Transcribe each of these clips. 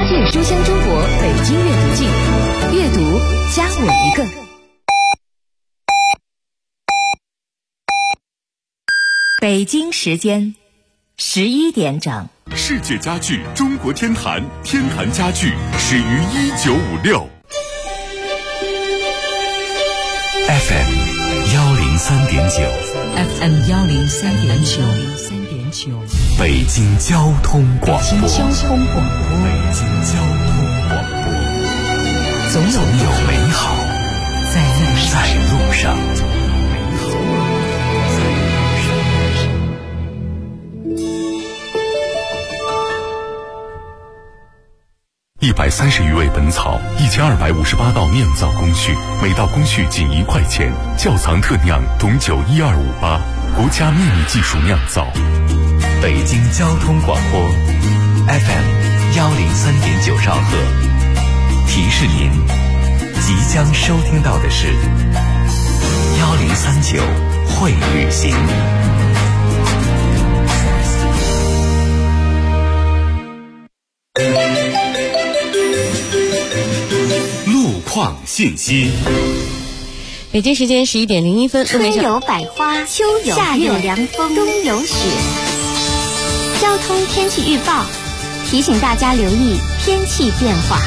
阅书香中国北京阅读季，阅读加我一个。北京时间11点整。 世界家具中国天坛，天坛家具始于1956。FM 103.9，FM 103.9， 北京交通广播， 北京交通广播，总有美好在路上。 130余味本草，1258道酿造工序，每道工序仅1块钱。窖藏特酿董酒12588，国家秘密技术酿造。 北京交通广播 FM 103.9兆赫，提示您即将收听到的是1039会旅行。 路况信息。 北京时间11点01分， 春有百花，秋有夏有凉风，冬有雪。交通天气预报提醒大家留意天气变化。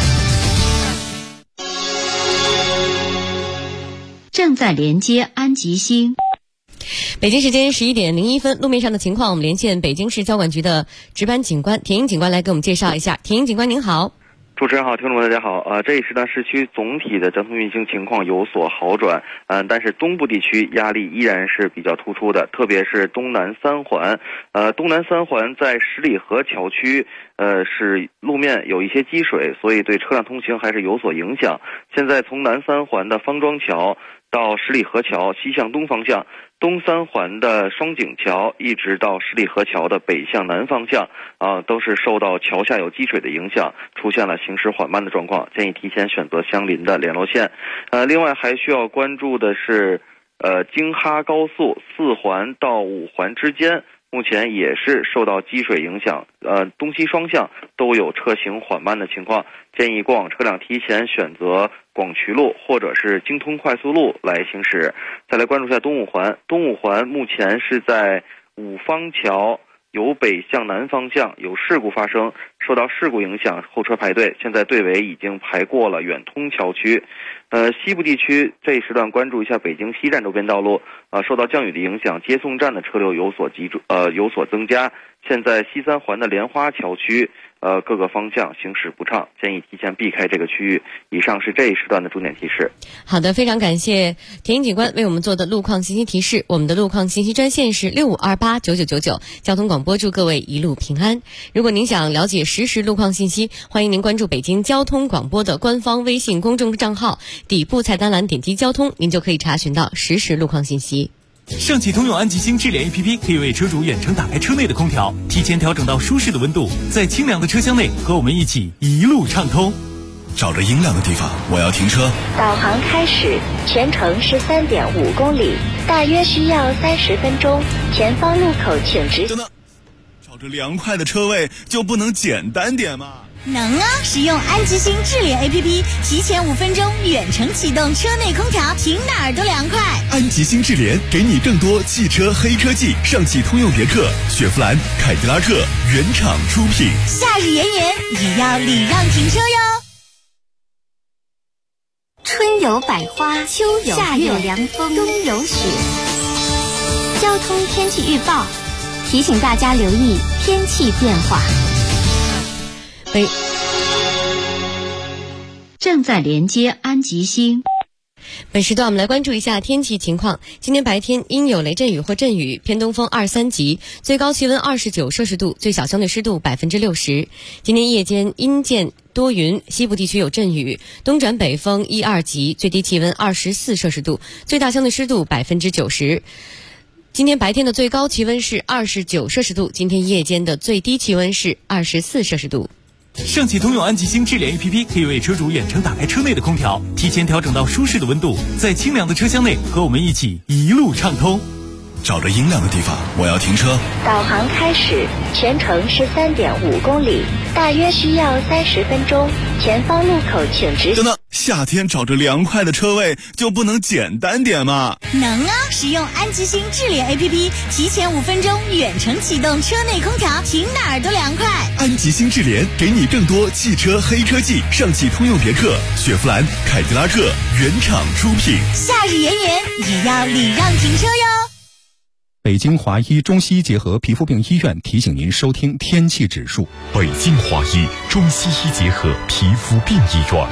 正在连接安吉星。 北京时间11点01分，路面上的情况，我们连线北京市交管局的值班警官田英警官来给我们介绍一下。田英警官您好。 主持人好，听众们大家好。这一时段市区总体的交通运行情况有所好转，但是东部地区压力依然是比较突出的，特别是东南三环。东南三环在十里河桥区，是路面有一些积水，所以对车辆通行还是有所影响。现在从南三环的方庄桥到十里河桥西向东方向，东三环的双井桥一直到十里河桥的北向南方向，都是受到桥下有积水的影响，出现了行驶缓慢的状况，建议提前选择相邻的联络线。另外还需要关注的是，京哈高速4环到5环之间，目前也是受到积水影响，东西双向都有车行缓慢的情况，建议过往车辆提前选择广渠路或者是京通快速路来行驶。再来关注一下东五环，东五环目前是在五方桥由北向南方向有事故发生，受到事故影响，后车排队，现在队尾已经排过了远通桥区。西部地区这一时段关注一下北京西站周边道路，受到降雨的影响，接送站的车流有所增加。现在西三环的莲花桥区，各个方向行驶不畅，建议提前避开这个区域。以上是这一时段的重点提示。 好的，非常感谢田英警官为我们做的路况信息提示。我们的路况信息专线是65289999，交通广播祝各位一路平安。如果您想了解实时路况信息，欢迎您关注北京交通广播的官方微信公众账号，底部菜单栏点击交通，您就可以查询到实时路况信息。 上汽通用安吉星智联 APP 可以为车主远程打开车内的空调，提前调整到舒适的温度，在清凉的车厢内和我们一起一路畅通。 找着阴凉的地方，我要停车。 导航开始，全程是3.5公里，大约需要30分钟。前方路口请直行。 找着凉快的车位就不能简单点吗？ 能啊！使用安吉星智联 APP， 提前5分钟远程启动车内空调，停哪儿都凉快。 安吉星智联给你更多汽车黑科技，上汽通用别克、雪佛兰、凯迪拉克原厂出品。 夏日炎炎，也要礼让停车哟。 春有百花，秋有夏有凉风，冬有雪。交通天气预报提醒大家留意天气变化。 正在连接安吉星。 本时段我们来关注一下天气情况。今天白天阴有雷阵雨或阵雨，偏东风2、3级，最高气温29摄氏度，最小相对湿度60%。今天夜间阴见多云，西部地区有阵雨，东转北风1、2级，最低气温24摄氏度，最大相对湿度90%。今天白天的最高气温是29摄氏度，今天夜间的最低气温是24摄氏度。 上汽通用安吉星智联 APP 可以为车主远程打开车内的空调，提前调整到舒适的温度，在清凉的车厢内和我们一起一路畅通。 找着阴亮的地方，我要停车。 导航开始，全程是3.5公里，大约需要30分钟。前方路口请直行。 等等，夏天找着凉快的车位就不能简单点吗？ 能啊！使用安吉星智联 APP， 提前5分钟远程启动车内空调，停哪儿都凉快。 安吉星智联给你更多汽车黑科技，上汽通用别克、雪佛兰、凯迪拉克原厂出品。 夏日炎炎也要礼让停车哟。 北京华医中西医结合皮肤病医院提醒您收听天气指数。 北京华医中西医结合皮肤病医院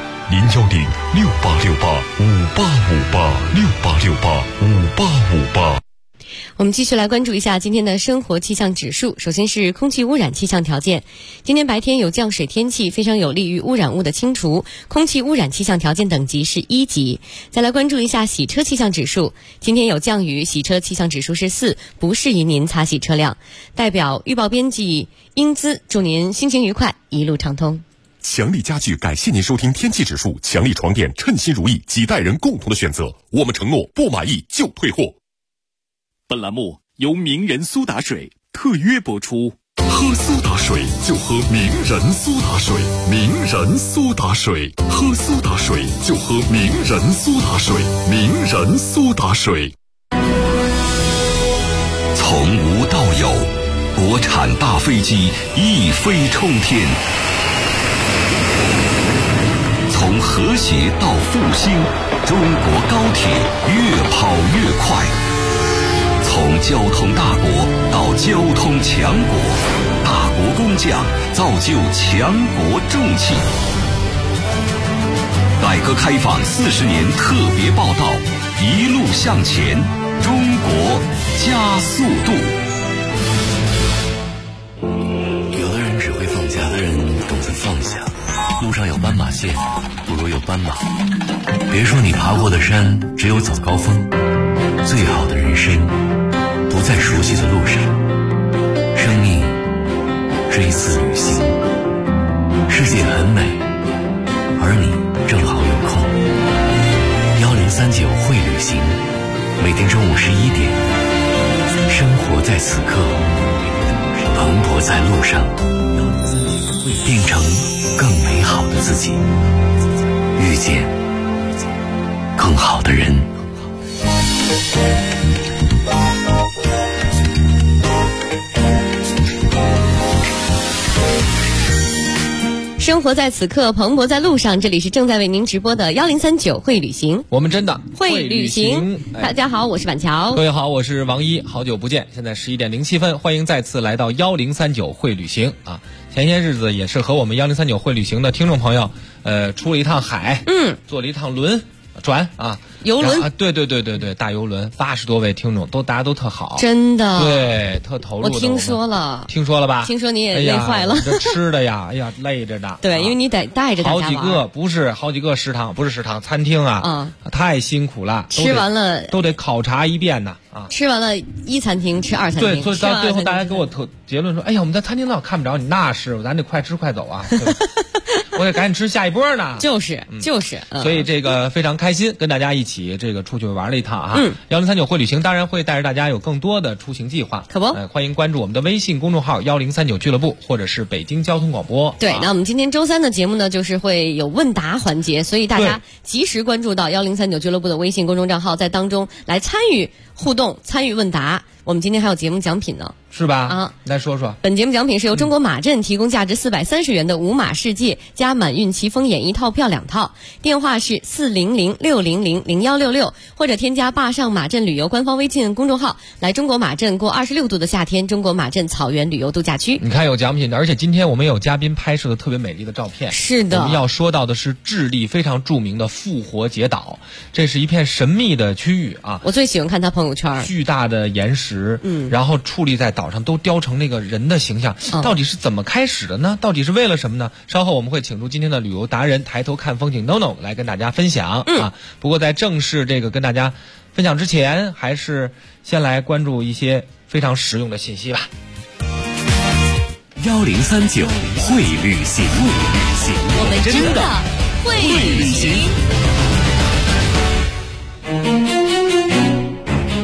，0106868585868685858。 我们继续来关注一下今天的生活气象指数。首先是空气污染气象条件，今天白天有降水天气，非常有利于污染物的清除，空气污染气象条件等级是1级。再来关注一下洗车气象指数，今天有降雨，洗车气象指数是4，不适宜您擦洗车辆。代表预报编辑英姿，祝您心情愉快，一路畅通。 强力家具感谢您收听天气指数，强力床垫称心如意，几代人共同的选择，我们承诺不满意就退货。 本栏目由名人苏打水特约播出。 喝苏打水就喝名人苏打水，名人苏打水，喝苏打水就喝名人苏打水，名人苏打水。 从无到有，国产大飞机一飞冲天。从和谐到复兴，中国高铁越跑越快。从交通大国到交通强国，大国工匠造就强国重器。改革开放40年特别报道，一路向前，中国加速度。 有的人只会放假，有的人懂得放下。路上有斑马线，不如有斑马。别说你爬过的山只有早高峰，最好的人生不在熟悉的路上。生命是一次旅行，世界很美，而你正好有空。1039会旅行，每天中午11点，生活在此刻，蓬勃在路上，变成更美好的自己，遇见更好的人。 生活在此刻，蓬勃在路上。这里是正在为您直播的1039会旅行， 我们真的会旅行。大家好，我是板桥。 各位好，我是王一，好久不见。现在11点07分，欢迎再次来到1039会旅行啊！前些日子也是和我们1039会旅行的听众朋友，出了一趟海，坐了一趟轮船啊。 游轮， 对，大游轮，80多位听众大家都特好， 真的， 对，特投入。 我听说了吧？听说你也累坏了。 这吃的呀，哎呀，累着的。 对，因为你得带着大家玩。 好几个食堂，不是食堂，餐厅啊，太辛苦了。 吃完了都得考察一遍呢啊！ 吃完了1餐厅，吃2餐厅。 对，所以到最后大家给我结论说，哎呀，我们在餐厅那看不着你，那是咱得快吃快走啊。我得赶紧吃下一波呢。就是， 所以这个非常开心，跟大家一起这个出去玩了一趟啊。1039会旅行当然会带着大家有更多的出行计划， 可不？ 欢迎关注我们的微信公众号1039俱乐部，或者是北京交通广播。 对，那我们今天周3的节目呢，就是会有问答环节，所以大家及时关注到1039俱乐部的微信公众账号，在当中来参与互动、参与问答。我们今天还有节目奖品呢。 是吧？啊，来说说。 本节目奖品是由中国马镇提供价值430元的五马世界加满运奇峰演艺套票2套，电话是400-600-0166，或者添加坝上马镇旅游官方微信公众号，来中国马镇过26度的夏天，中国马镇草原旅游度假区。 你看有奖品的，而且今天我们有嘉宾拍摄的特别美丽的照片。 是的， 我们要说到的是智利非常著名的复活节岛，这是一片神秘的区域啊。 我最喜欢看他朋友圈， 巨大的岩石，然后矗立在岛上，都雕成那个人的形象，到底是怎么开始的呢？到底是为了什么呢？稍后我们会请出今天的旅游达人，抬头看风景 NONO 来跟大家分享啊。不过在正式这个跟大家分享之前，还是先来关注一些非常实用的信息吧。 1039会旅行， 我们真的会旅行。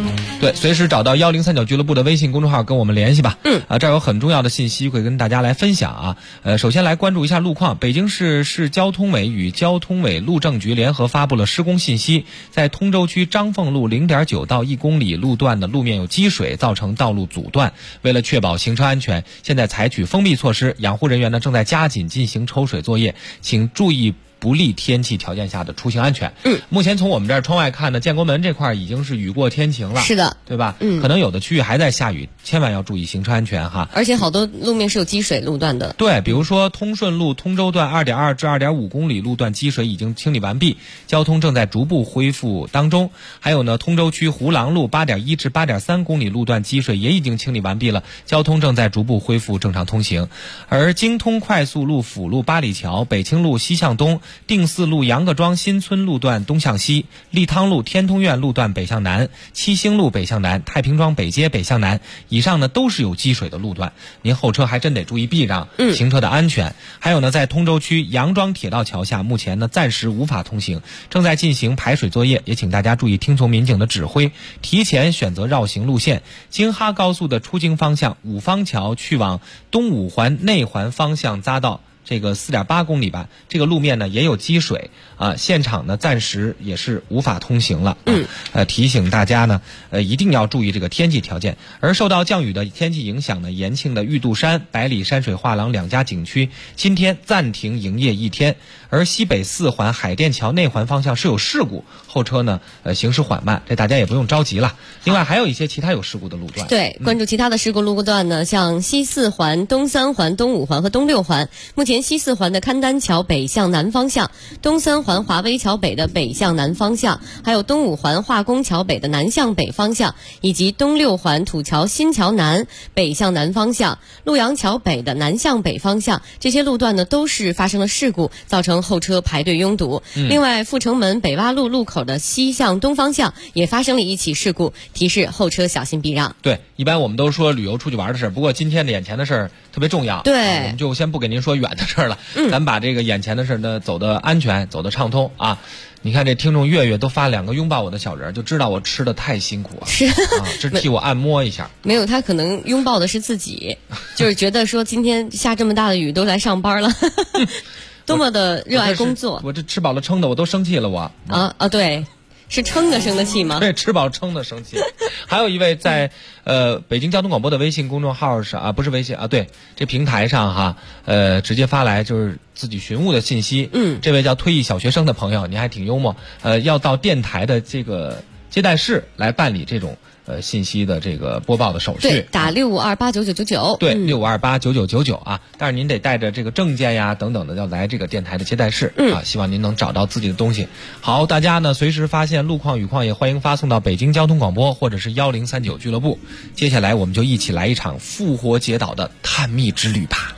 对，随时找到1039俱乐部的微信公众号跟我们联系吧。这儿有很重要的信息会跟大家来分享啊。首先来关注一下路况，北京市市交通委与交通委路政局联合发布了施工信息，在通州区张凤路0.9到1公里路段的路面有积水，造成道路阻断。为了确保行车安全，现在采取封闭措施，养护人员呢正在加紧进行抽水作业，请注意不利天气条件下的出行安全。目前从我们这儿窗外看呢，建国门这块已经是雨过天晴了， 是的， 对吧？可能有的区域还在下雨，千万要注意行车安全哈。 而且好多路面是有积水路段的。 对，比如说通顺路通州段2.2至2.5公里路段积水已经清理完毕，交通正在逐步恢复当中。还有呢，通州区胡郎路8.1至8.3公里路段积水也已经清理完毕了，交通正在逐步恢复正常通行。而京通快速路辅路八里桥、北清路西向东、定四路杨各庄新村路段东向西、利汤路天通苑路段北向南、七星路北向南、太平庄北街北向南，以上呢都是有积水的路段，您后车还真得注意避让，行车的安全。还有呢，在通州区杨庄铁道桥下，目前呢暂时无法通行，正在进行排水作业，也请大家注意听从民警的指挥，提前选择绕行路线。京哈高速的出京方向五方桥去往东五环内环方向匝道这个4.8公里吧，这个路面呢也有积水现场呢暂时也是无法通行了。提醒大家呢一定要注意这个天气条件。而受到降雨的天气影响呢，延庆的玉渡山、百里山水画廊2家景区今天暂停营业1天。而西北4环海淀桥内环方向是有事故，后车呢行驶缓慢，这大家也不用着急了。另外还有一些其他有事故的路段。 对，关注其他的事故路段呢，像西4环、东3环、东5环和东6环。目前西4环的勘丹桥北向南方向，东3环华威桥北的北向南方向，还有东5环化工桥北的南向北方向，以及东6环土桥新桥南北向南方向、陆阳桥北的南向北方向，这些路段呢都是发生了事故，造成后车排队拥堵。另外，阜成门北洼路路口的西向东方向也发生了一起事故，提示后车小心避让。 对，一般我们都说旅游出去玩的事儿，不过今天的眼前的事儿特别重要。 对， 我们就先不给您说远的事儿了，咱把这个眼前的事儿呢走得安全，走得畅通啊。你看这听众月月都发2个拥抱我的小人，就知道我吃的太辛苦了，是这替我按摩一下。 没有，他可能拥抱的是自己，就是觉得说今天下这么大的雨都来上班了。多么的热爱工作！ 我这吃饱了撑的，我都生气了，我对，是撑的生的气吗？ 对，吃饱撑的生气。还有一位在北京交通广播的微信公众号上不是微信对，这平台上哈直接发来就是自己寻物的信息。这位叫退役小学生的朋友，你还挺幽默，要到电台的这个接待室来办理这种信息的这个播报的手续。 对，打65289999。 对，65289999啊。但是您得带着这个证件呀等等的，要来这个电台的接待室希望您能找到自己的东西。好，大家呢随时发现路况雨况也欢迎发送到北京交通广播或者是1039俱乐部。接下来我们就一起来一场复活节岛的探秘之旅吧。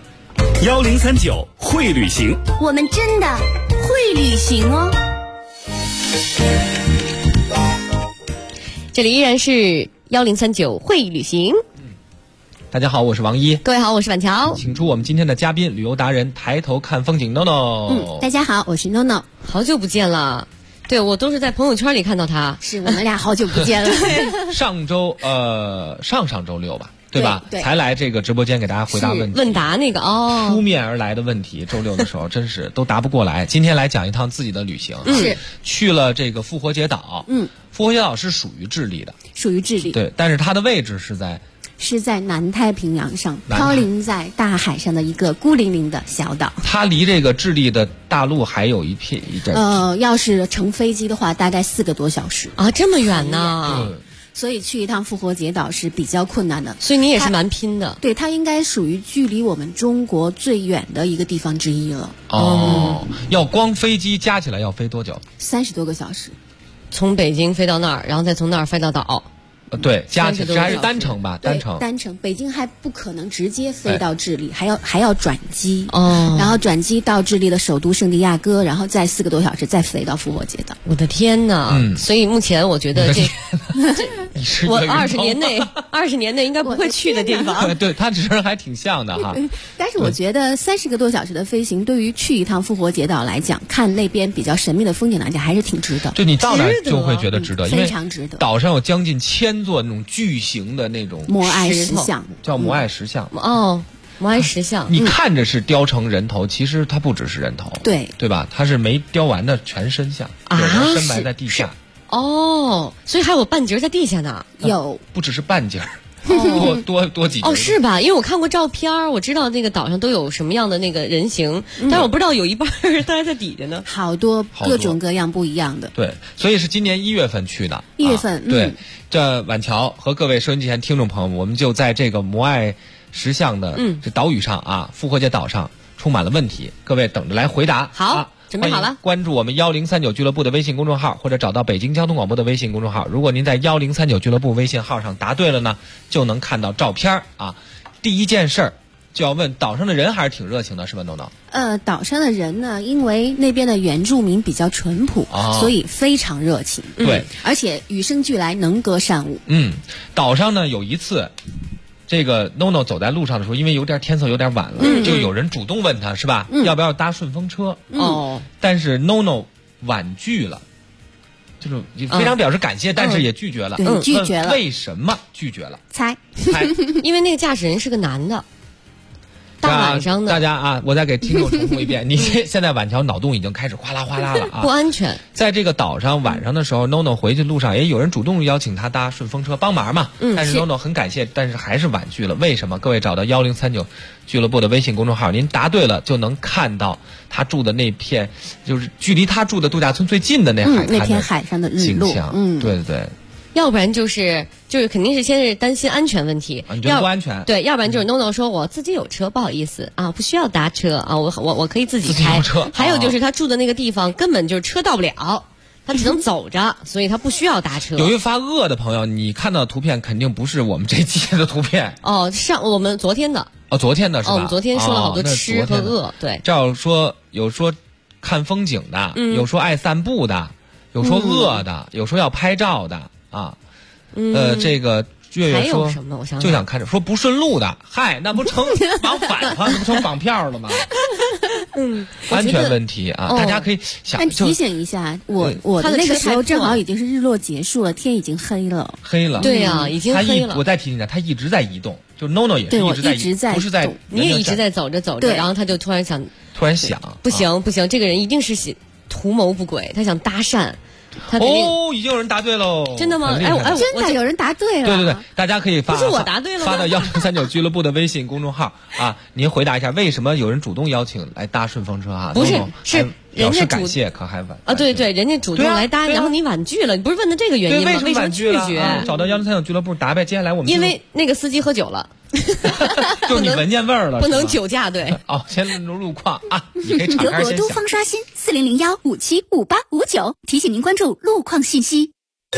1039会旅行， 我们真的会旅行哦。 这里依然是1039会旅行。 大家好，我是王一。 各位好，我是婉乔。 请出我们今天的嘉宾，旅游达人，抬头看风景 NONO。 大家好，我是 NONO。 好久不见了。对，我都是在朋友圈里看到他。 是我们俩好久不见了。 上周上周六吧，对吧？ 对， 才来这个直播间给大家回答问题。 问答那个扑面而来的问题，周六的时候真是都答不过来。今天来讲一趟自己的旅行， 是去了这个复活节岛。复活节岛是属于智利的， 属于智利。 对，但是它的位置是在南太平洋上，飘零在大海上的一个孤零零的小岛。 它离这个智利的大陆还有一阵。 要是乘飞机的话，大概4个多小时啊，这么远呢。 所以去一趟复活节岛是比较困难的。 所以你也是蛮拼的。 对，它应该属于距离我们中国最远的一个地方之一了。 要光飞机加起来要飞多久 ？30多个小时。 从北京飞到那儿，然后再从那儿飞到岛。 对，加起来还是单程吧？ 单程。北京还不可能直接飞到智利，还要转机。然后转机到智利的首都圣地亚哥，然后再4个多小时再飞到复活节岛。 我的天哪！所以目前我觉得我20年内应该不会去的地方。 对，它只是还挺像的哈。 但是我觉得30个多小时的飞行，对于去一趟复活节岛来讲，看那边比较神秘的风景来讲，还是挺值得。 就你到那儿就会觉得值得， 非常值得。 岛上有将近1000座那种巨型的那种摩艾石像， 叫摩艾石像。 摩艾石像， 你看着是雕成人头，其实它不只是人头，对吧？它是没雕完的全身像，有的深埋在地下。 所以还有半截在地下呢。 有， 不只是半截。多几是吧？因为我看过照片，我知道那个岛上都有什么样的那个人形，但是我不知道有一半待在底下呢。 好多各种各样不一样的。 对，所以是今年1月份去的。 1月份， 对，这晚桥和各位收音机前听众朋友们，我们就在这个摩艾石像的这岛屿上啊，复活节岛上充满了问题，各位等着来回答。 好。准备好了， 关注我们1039俱乐部的微信公众号，或者找到北京交通广播的微信公众号。如果您在1039俱乐部微信号上答对了呢，就能看到照片啊。第一件事儿就要问岛上的人还是挺热情的，是吧？NONO？ 岛上的人呢，因为那边的原住民比较淳朴，所以非常热情。 对， 而且与生俱来，能歌善舞。 岛上呢有一次。这个 NONO 走在路上的时候，因为天色有点晚了，就有人主动问他是吧，要不要搭顺风车？但是 NONO 婉拒了，就是非常表示感谢，但是也拒绝了。 拒绝了。 为什么拒绝了？ 猜， 因为那个驾驶人是个男的。大晚上的， 大家啊，我再给听众重复一遍，你现在晚桥脑洞已经开始哗啦哗啦了啊， 不安全。 在这个岛上晚上的时候，NONO 回去路上也有人主动邀请他搭顺风车帮忙嘛，但是 NONO 很感谢，但是还是婉拒了。为什么？各位找到1039俱乐部的微信公众号，您答对了就能看到他住的那片，就是距离他住的度假村最近的那海滩那天海上的日落。 对。 要不然就是肯定是先是担心安全问题， 你觉得不安全？ 对，要不然就是 NONO 说我自己有车，不好意思啊，不需要搭车啊，我可以自己开。还有就是他住的那个地方根本就是车到不了，他只能走着，所以他不需要搭车。 有一发饿的朋友，你看到的图片肯定不是我们这期的图片。 我们昨天的。 昨天的是吧？ 我们昨天说了好多吃和饿。对， 这要说有说看风景的，有说爱散步的，有说饿的，有说要拍照的。这个月月说就想看着说不顺路的，嗨，那不成往反方，那不成绑票了吗？安全问题啊，大家可以想。 但提醒一下，我那个时候正好已经是日落结束了，天已经黑了。 对啊，已经黑了。 我再提醒一下，他一直在移动，就 NONO 也是一直在，不是在， 你也一直在走着，然后他就突然想，不行，这个人一定是图谋不轨，他想搭讪。 已经有人答对喽！ 真的吗？ 真的有人答对了。 对，大家可以不是我答对了吗？ 发到1039俱乐部的微信公众号啊，您回答一下为什么有人主动邀请来搭顺风车啊？ 不是，是人家感谢可还婉对，人家主动来搭，然后你婉拒了，你不是问的这个原因吗？为什么拒绝？ 找到1039俱乐部答呗。接下来我们因为那个司机喝酒了。 就你闻见味儿了， 不能酒驾。对。 先路况啊，你可以德国东方刷新4001575859，提醒您关注路况信息。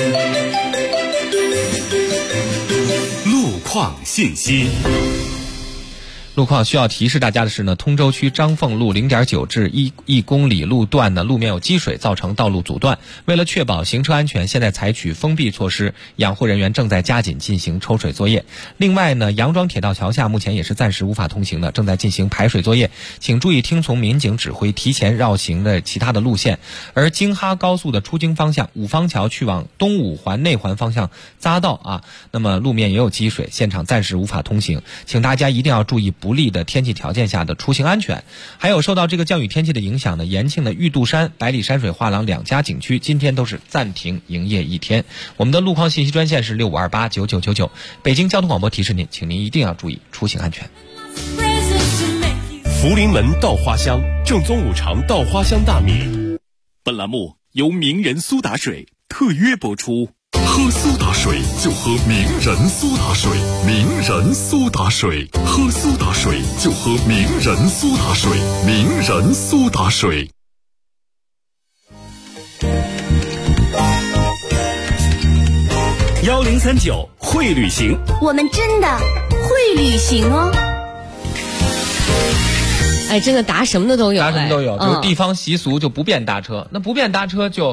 路况信息。 路况需要提示大家的是呢，通州区张凤路0.9至1公里路段呢，路面有积水，造成道路阻断。为了确保行车安全，现在采取封闭措施，养护人员正在加紧进行抽水作业。另外呢，杨庄铁道桥下目前也是暂时无法通行的，正在进行排水作业，请注意听从民警指挥，提前绕行的其他的路线。而京哈高速的出京方向五方桥去往东五环内环方向匝道啊，那么路面也有积水，现场暂时无法通行，请大家一定要注意不利的天气条件下的出行安全。还有受到这个降雨天气的影响呢，延庆的玉渡山、百里山水画廊2家景区今天都是暂停营业1天。我们的路况信息专线是65289999。北京交通广播提示您，请您一定要注意出行安全。 福临门稻花香，正宗五常稻花香大米。 本栏目由名人苏打水特约播出。 喝苏打水就喝名人苏打水，名人苏打水，喝苏打水就喝名人苏打水，名人苏打水。 1039会旅行， 我们真的会旅行哦。 真的答什么的都有， 答什么都有，就是地方习俗就不便搭车，那不便搭车就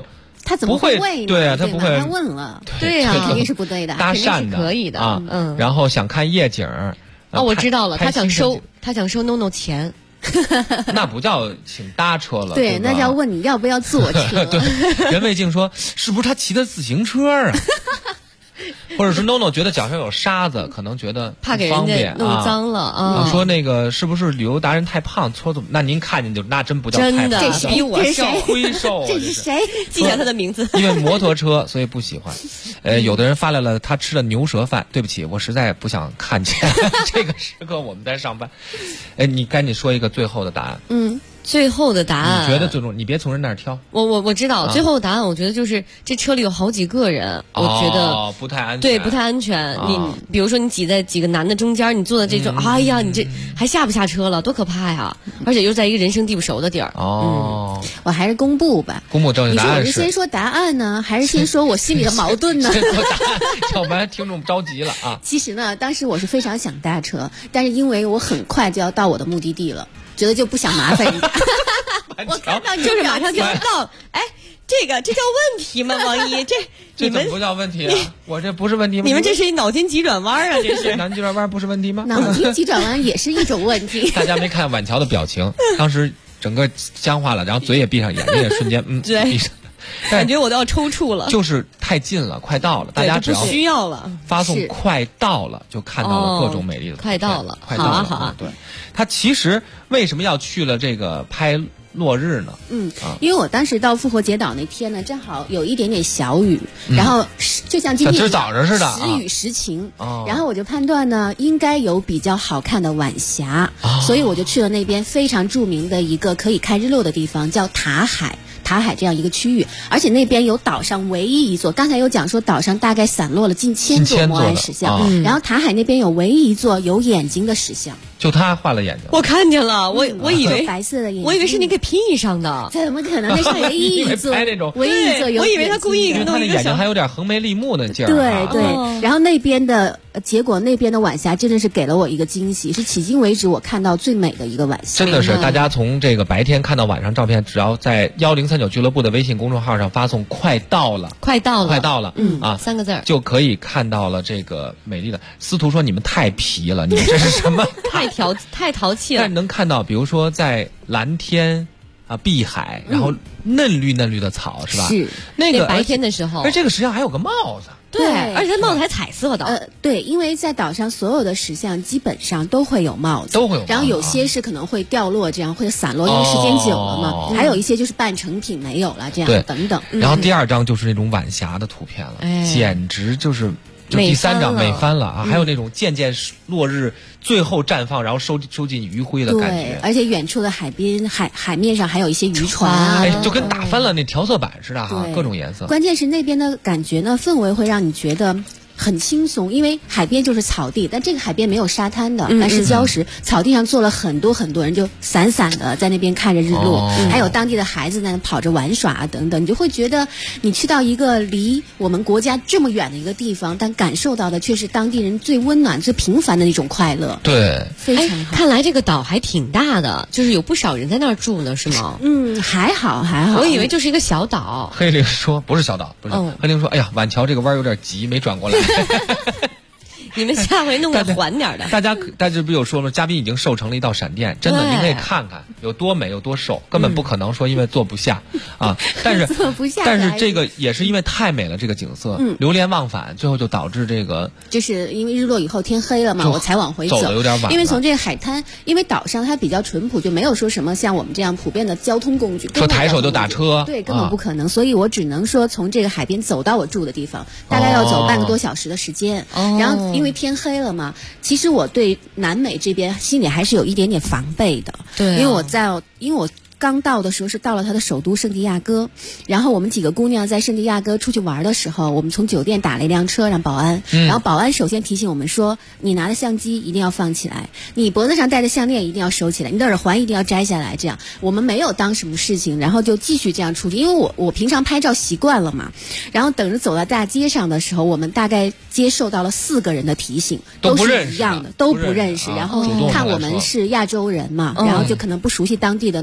他怎么会呢？ 对啊，他不会。 他问了， 对啊， 肯定是不对的， 搭讪的可以的啊。然后想看夜景。 我知道了，他想收NONO 钱。 那不叫请搭车了， 对，那叫问你要不要坐车。 对，任卫静说是不是他骑的自行车啊？或者是 NONO 觉得脚上有沙子，可能觉得怕给人家弄脏了啊。 说那个是不是旅游达人太胖搓怎么？那您看见就那真不叫太胖， 真的比我瘦， 亏瘦。 这是谁？ 记下他的名字。 因为摩托车，所以不喜欢。有的人发来了他吃的牛舌饭，对不起，我实在不想看见。这个时刻我们在上班。你赶紧说一个最后的答案。 最后的答案， 你觉得最终你别从人那儿挑。 我知道，最后的答案，我觉得就是这车里有好几个人，我觉得不太安全。 对，不太安全。你比如说你挤在几个男的中间，你坐在这种，哎呀，你这还下不下车了，多可怕呀！而且又在一个人生地不熟的地儿。 我还是公布吧。 公布正确答案是。 你说我是先说答案呢，还是先说我心里的矛盾呢？ 先说答案，要不然听众着急了啊。 其实呢，当时我是非常想搭车，但是因为我很快就要到我的目的地了，觉得就不想麻烦人家。我看到就是马上就要到，哎，这叫问题吗？王一， 这怎么不叫问题啊？我这不是问题吗？ 你们这是一脑筋急转弯啊！这是脑筋急转弯不是问题吗？ 脑筋急转弯也是一种问题。 大家没看婉乔的表情，当时整个僵化了，然后嘴也闭上，眼睛也瞬间闭上。 感觉我都要抽搐了， 就是太近了，快到了，大家只要需要了， 发送快到了，就看到了各种美丽的快到了， 快到了， 好啊。 对，他其实为什么要去了这个拍落日呢？ 因为我当时到复活节岛那天呢，正好有一点点小雨，然后就像今天早上似的， 时雨时晴。然后我就判断呢，应该有比较好看的晚霞，所以我就去了那边非常著名的一个可以看日落的地方，叫塔海这样一个区域，而且那边有岛上唯一一座，刚才有讲说岛上大概散落了近千座摩崖石像，然后塔海那边有唯一一座有眼睛的石像， 就他画了眼睛， 我看见了，我以为白色的眼睛， 我以为是你给 P 上的， 怎么可能？那是唯一一座，唯一一座有， 我以为他故意因为他那眼睛还有点横眉立目的劲儿， 对，然后那边的结果，那边的晚霞真的是给了我一个惊喜，是迄今为止我看到最美的一个晚霞， 真的是大家从这个白天看到晚上照片，只要在1039俱乐部的微信公众号上发送快到了 3个字就可以看到了这个美丽的。司徒说你们太皮了，你们这是什么？ 太淘气了。 但能看到比如说在蓝天碧海，然后嫩绿的草，是吧？ 是那个白天的时候， 而这个石像还有个帽子。 对，而且它帽子还彩色的。 对，因为在岛上所有的石像基本上都会有帽子，然后有些是可能会掉落，这样会散落，因为时间久了嘛。还有一些就是半成品没有了，这样等等。 然后第二张就是那种晚霞的图片了，简直就是。就第3张美翻了啊！还有那种渐渐落日，最后绽放，然后收进余晖的感觉。 对，而且远处的海边海面上还有一些渔船啊， 就跟打翻了那调色板似的哈，各种颜色。 关键是那边的感觉呢，氛围会让你觉得很轻松，因为海边就是草地，但这个海边没有沙滩的，但是礁石，草地上坐了很多人，就散散的在那边看着日落，还有当地的孩子在那跑着玩耍啊等等，你就会觉得你去到一个离我们国家这么远的一个地方，但感受到的却是当地人最温暖、最平凡的那种快乐。 对， 非常好。 看来这个岛还挺大的，就是有不少人在那儿住呢，是吗？ 还好。 我以为就是一个小岛。 黑灵说不是小岛，不是。黑灵说，哎呀，晚桥这个弯有点急，没转过来。 你们下回弄个缓点的。 大家不有说了，嘉宾已经瘦成了一道闪电，真的，您可以看看有多美有多瘦，根本不可能说因为坐不下啊。但是这个也是因为太美了，这个景色流连忘返，最后就导致这个就是因为日落以后天黑了嘛，我才往回走的有点晚。 因为从这个海滩，因为岛上它比较淳朴，就没有说什么像我们这样普遍的交通工具， 说抬手就打车， 对，根本不可能。所以我只能说从这个海边走到我住的地方，大概要走半个多小时的时间。然后因为天黑了嘛，其实我对南美这边心里还是有一点点防备的， 对， 因为我刚到的时候是到了他的首都圣地亚哥，然后我们几个姑娘在圣地亚哥出去玩的时候，我们从酒店打了一辆车让保安，然后保安首先提醒我们说，你拿的相机一定要放起来，你脖子上戴的项链一定要收起来，你的耳环一定要摘下来，这样我们没有当什么事情，然后就继续这样出去，因为我平常拍照习惯了嘛，然后等着走到大街上的时候，我们大概接受到了4个人的提醒，都是一样的，都不认识，然后看我们是亚洲人嘛，然后就可能不熟悉当地的那些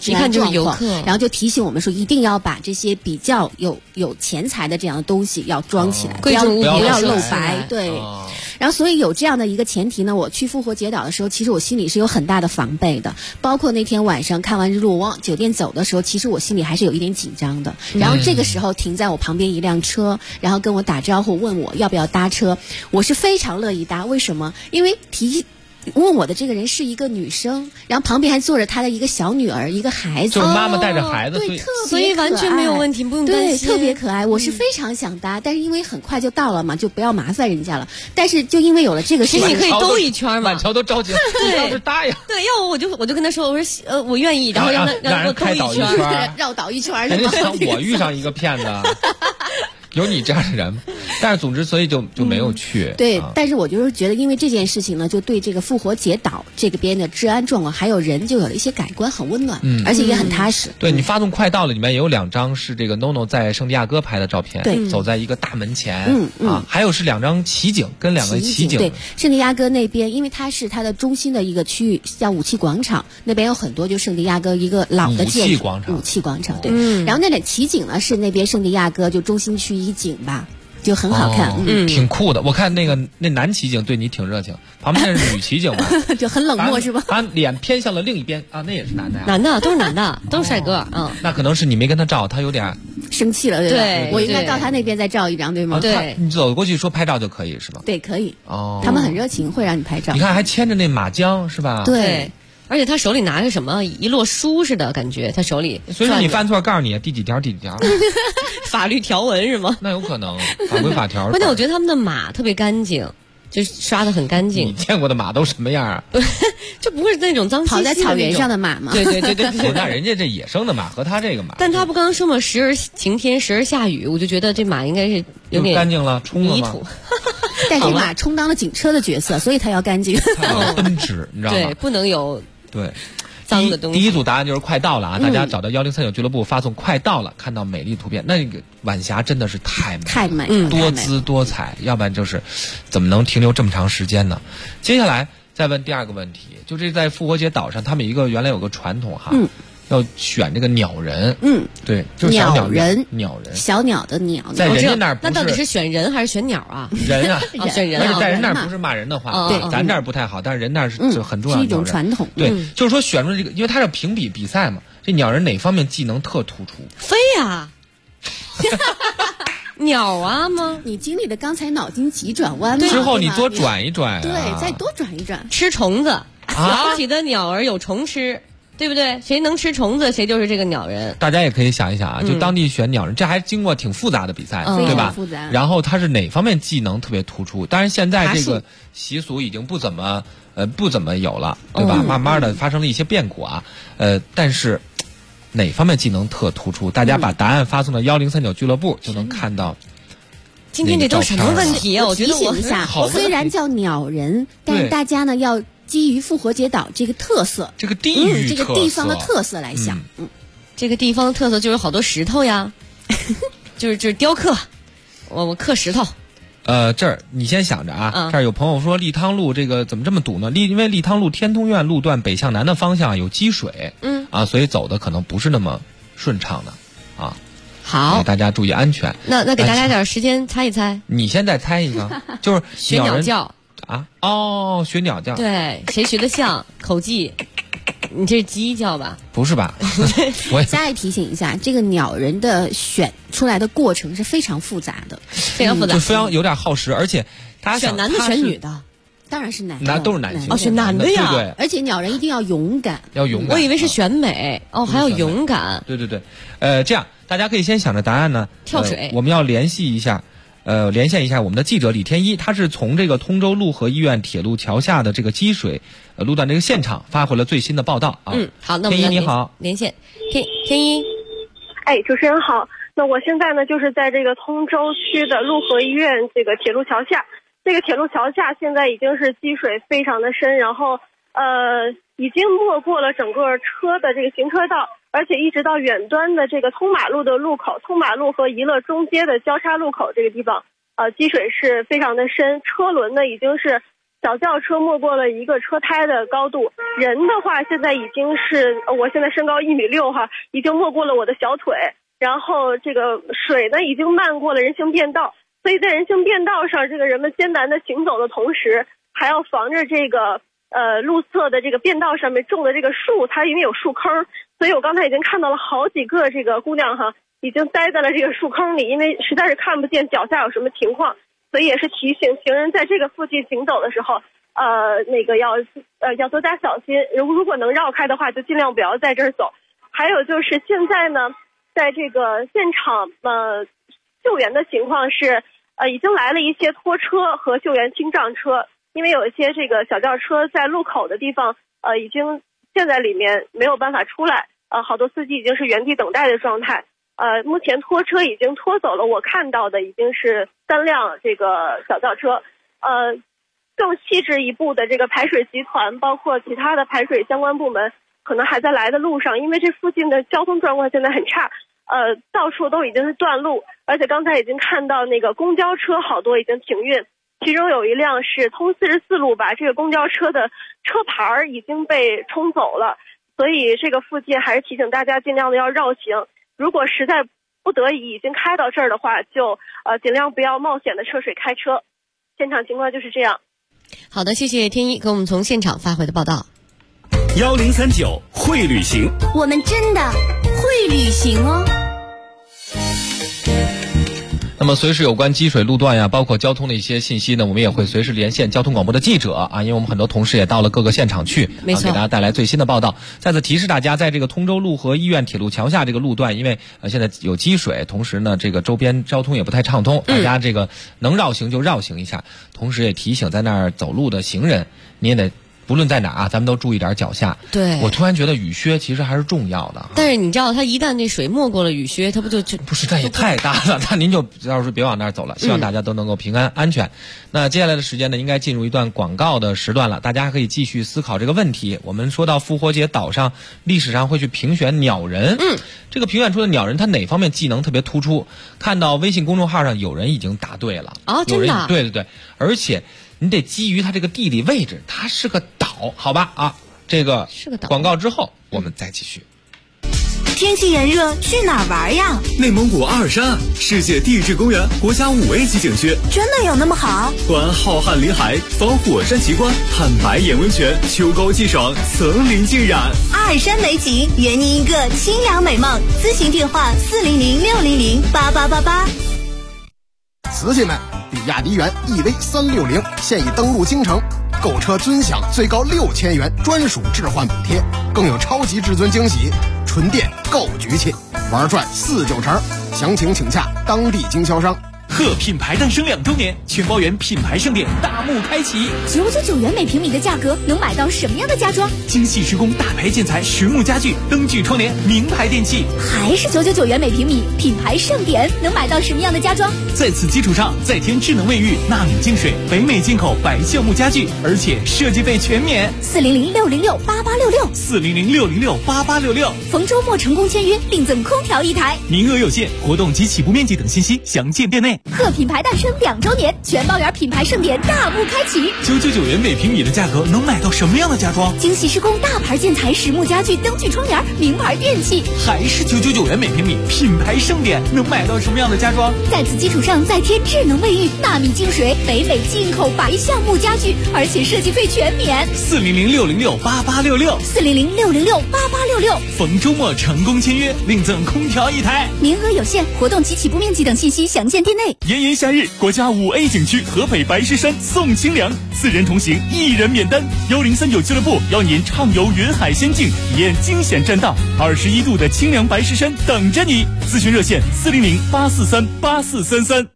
治安状况， 然后就提醒我们说，一定要把这些比较有钱财的这样的东西要装起来，不要露白，对。然后所以有这样的一个前提呢，我去复活节岛的时候，其实我心里是有很大的防备的。包括那天晚上看完日落往酒店走的时候，其实我心里还是有一点紧张的。然后这个时候停在我旁边一辆车，然后跟我打招呼，问我要不要搭车，我是非常乐意搭。为什么？因为问我的这个人是一个女生，然后旁边还坐着她的一个小女儿，一个孩子， 就是妈妈带着孩子， 对， 所以完全没有问题，不用担心， 对，特别可爱。我是非常想搭，但是因为很快就到了嘛，就不要麻烦人家了。但是就因为有了这个事情， 你可以兜一圈嘛， 满桥都着急， 对， 要是搭呀， 对，要我就跟他说，我说我愿意，然后让我兜一圈， 绕岛一圈。 人家想我遇上一个骗子。有你这样的人，但是总之所以就没有去。 对，但是我就是觉得，因为这件事情呢，就对这个复活节岛这个边的治安状况还有人就有了一些改观，很温暖，而且也很踏实。 对，你发送快到了，里面也有2张是这个 NONO 在圣地亚哥拍的照片， 对， 走在一个大门前，还有是2张奇景，跟2个奇景。 对，圣地亚哥那边，因为它是它的中心的一个区域，叫武器广场，那边有很多就圣地亚哥一个老的建筑，武器广场，对。然后那里奇景呢是那边圣地亚哥就中心区一景吧。就很好看， 挺酷的。我看那男骑警对你挺热情，旁边那是女骑警吧， 就很冷漠是吧？ 他脸偏向了另一边啊，那也是男的呀。 男的都是男的，都是帅哥。 那可能是你没跟他照，他有点生气了，对吧？我应该到他那边再照一张，对吗？ 对， 你走过去说拍照就可以是吧？ 对，可以。他们很热情，会让你拍照。 你看还牵着那马缰是吧？ 对。而且他手里拿着什么一摞书似的感觉，他手里。 所以说你犯错，告诉你第几条。 法律条文是吗？ 那有可能法规法条。 关键我觉得他们的马特别干净，就刷得很干净。 你见过的马都什么样啊？ 就不是那种脏兮兮跑在草原上的马吗？ 对。 那人家这野生的马和他这个马， 但他不刚刚说嘛，时而晴天，时而下雨，我就觉得这马应该是有点干净了，冲了吗？ 但是马充当了警车的角色，所以他要干净。 奔驰，你知道吗？ 对，不能有对。 脏的东西。 第一组答案就是快到了啊！大家找到1039俱乐部发送快到了，看到美丽图片。那个晚霞真的是太美，多姿多彩，要不然就是怎么能停留这么长时间呢？接下来再问第2个问题，就是在复活节岛上，他们原来有个传统哈。要选这个鸟人，对，就是小鸟人， 小鸟的鸟， 在人家那儿不是， 那到底是选人还是选鸟啊？ 人啊， 选人， 而且在人那儿不是骂人的话， 对， 咱这儿不太好，但是人那儿是就很重要， 是一种传统。 对，就是说选出这个，因为它是评比赛嘛，这鸟人哪方面技能特突出？ 飞呀！鸟啊吗？ 你经历了刚才脑筋急转弯之后，你多转一转， 对，再多转一转， 吃虫子，早起的鸟儿有虫吃。对不对？谁能吃虫子，谁就是这个鸟人。 大家也可以想一想啊，就当地选鸟人，这还经过挺复杂的比赛，对吧？ 复杂。 然后他是哪方面技能特别突出？当然现在这个习俗已经不怎么有了，对吧？慢慢的发生了一些变故啊，但是哪方面技能特突出？大家把答案发送到1039俱乐部就能看到。 今天这都什么问题啊？我觉得提醒一下，虽然叫鸟人，但是大家呢要基于复活节岛这个特色， 这个地域这个地方的特色来想， 这个地方的特色就是好多石头呀，就是雕刻，我刻石头。 这儿你先想着啊，这儿有朋友说利汤路这个怎么这么堵呢？因为利汤路天通苑路段北向南的方向有积水，所以走的可能不是那么顺畅的啊。 好， 大家注意安全。 那给大家点时间猜一猜。 你先再猜一个，就是学鸟叫啊？学鸟叫。 对，谁学的像？口技。你这是鸡叫吧？ 不是吧？ 再提醒一下，这个鸟人的选出来的过程是非常复杂的， 非常复杂， 就非常有点耗时，而且他选男的选女的。 当然是男的， 都是男性。 选男的呀， 对。 而且鸟人一定要勇敢， 我以为是选美，还要勇敢。 对。这样大家可以先想着答案呢。 跳水。 我们要连线一下我们的记者李天一，他是从这个通州陆河医院铁路桥下的这个积水路段这个现场发回了最新的报道啊。 好，那我们天一你好， 连线天一。 主持人好。那我现在呢就是在这个通州区的陆河医院这个铁路桥下。这个铁路桥下现在已经是积水非常的深，然后已经没过了整个车的这个行车道，而且一直到远端的这个通马路的路口，通马路和宜乐中街的交叉路口这个地方，积水是非常的深，车轮呢已经是小轿车没过了一个车胎的高度，人的话现在已经是我现在身高1.6米哈，已经没过了我的小腿。然后这个水呢已经漫过了人行便道，所以在人行便道上，这个人们艰难的行走的同时，还要防着这个路侧的这个便道上面种的这个树，它因为有树坑，所以我刚才已经看到了好几个这个姑娘哈，已经待在了这个树坑里，因为实在是看不见脚下有什么情况，所以也是提醒行人在这个附近行走的时候，要多加小心。如果能绕开的话，就尽量不要在这儿走。还有就是现在呢，在这个现场救援的情况是已经来了一些拖车和救援清障车，因为有一些这个小轿车在路口的地方已经陷在里面没有办法出来，好多司机已经是原地等待的状态。目前拖车已经拖走了，我看到的已经是3辆这个小轿车。更细致一步的这个排水集团，包括其他的排水相关部门，可能还在来的路上，因为这附近的交通状况现在很差，到处都已经是断路，而且刚才已经看到那个公交车好多已经停运，其中有一辆是通44路吧，这个公交车的车牌已经被冲走了，所以这个附近还是提醒大家尽量的要绕行，如果实在不得已已经开到这儿的话，就尽量不要冒险的涉水开车。现场情况就是这样。 好的，谢谢天一给我们从现场发回的报道。 1039会旅行， 我们真的会旅行哦。 那么随时有关积水路段呀，包括交通的一些信息呢，我们也会随时连线交通广播的记者啊，因为我们很多同事也到了各个现场去， 没错， 给大家带来最新的报道。再次提示大家，在这个通州路和医院铁路桥下这个路段，因为现在有积水，同时呢这个周边交通也不太畅通，大家这个能绕行就绕行一下，同时也提醒在那儿走路的行人，你也得不论在哪啊，咱们都注意点脚下。 对， 我突然觉得雨靴其实还是重要的。 但是你知道，它一旦那水没过了雨靴，它不就不是，这也太大了。那您就到时候别往那儿走了。希望大家都能够平安安全。那接下来的时间呢，应该进入一段广告的时段了。大家可以继续思考这个问题。我们说到复活节岛上历史上会去评选鸟人，这个评选出的鸟人，他哪方面技能特别突出？看到微信公众号上有人已经答对了。 哦，真的？ 对对对，而且你得基于它这个地理位置，它是个岛，好吧啊？这个是个岛。 广告之后我们再继续。 天气炎热，去哪儿玩呀？ 内蒙古阿尔山，世界地质公园国家5A 级景区， 真的有那么好？ 观浩瀚林海，访火山奇观，探白眼温泉，秋高气爽，层林尽染。 阿尔山美景，圆你一个清凉美梦。咨询电话400-600-8888。 瓷器们，比亚迪元 EV360现已登陆京城，购车尊享最高6000元专属置换补贴，更有超级至尊惊喜，纯电够局气，玩转4-9成。详情请洽当地经销商。 贺品牌诞生2周年，全包圆品牌盛典大幕开启。 999元每平米的价格，能买到什么样的家装？ 精细施工、大牌建材、实木家具、灯具窗帘、名牌电器。 还是999元每平米，品牌盛典能买到什么样的家装？ 在此基础上，再添智能卫浴、纳米净水、北美进口白橡木家具，而且设计费全免。 400-606-8866 400-606-8866。 逢周末成功签约，另赠空调1台， 名额有限，活动及起步面积等信息详见店内。 贺品牌诞生2周年，全包圆品牌盛典大幕开启。 999元每平米的价格，能买到什么样的家装？ 精细施工、大牌建材、实木家具、灯具窗帘、名牌电器。 还是999元每平米，品牌盛典能买到什么样的家装？ 在此基础上再添智能卫浴、纳米净水、北美进口白橡木家具，而且设计费全免。 400-606-8866 400-606-8866。 逢周末成功签约，另赠空调1台， 名额有限，活动及起步面积等信息详见店内。 炎炎夏日，国家5A 景区合肥白石山送清凉，4人同行，1人免单。1039俱乐部邀您畅游云海仙境，体验惊险栈道，21度的清凉白石山等着你。咨询热线400-843-8433。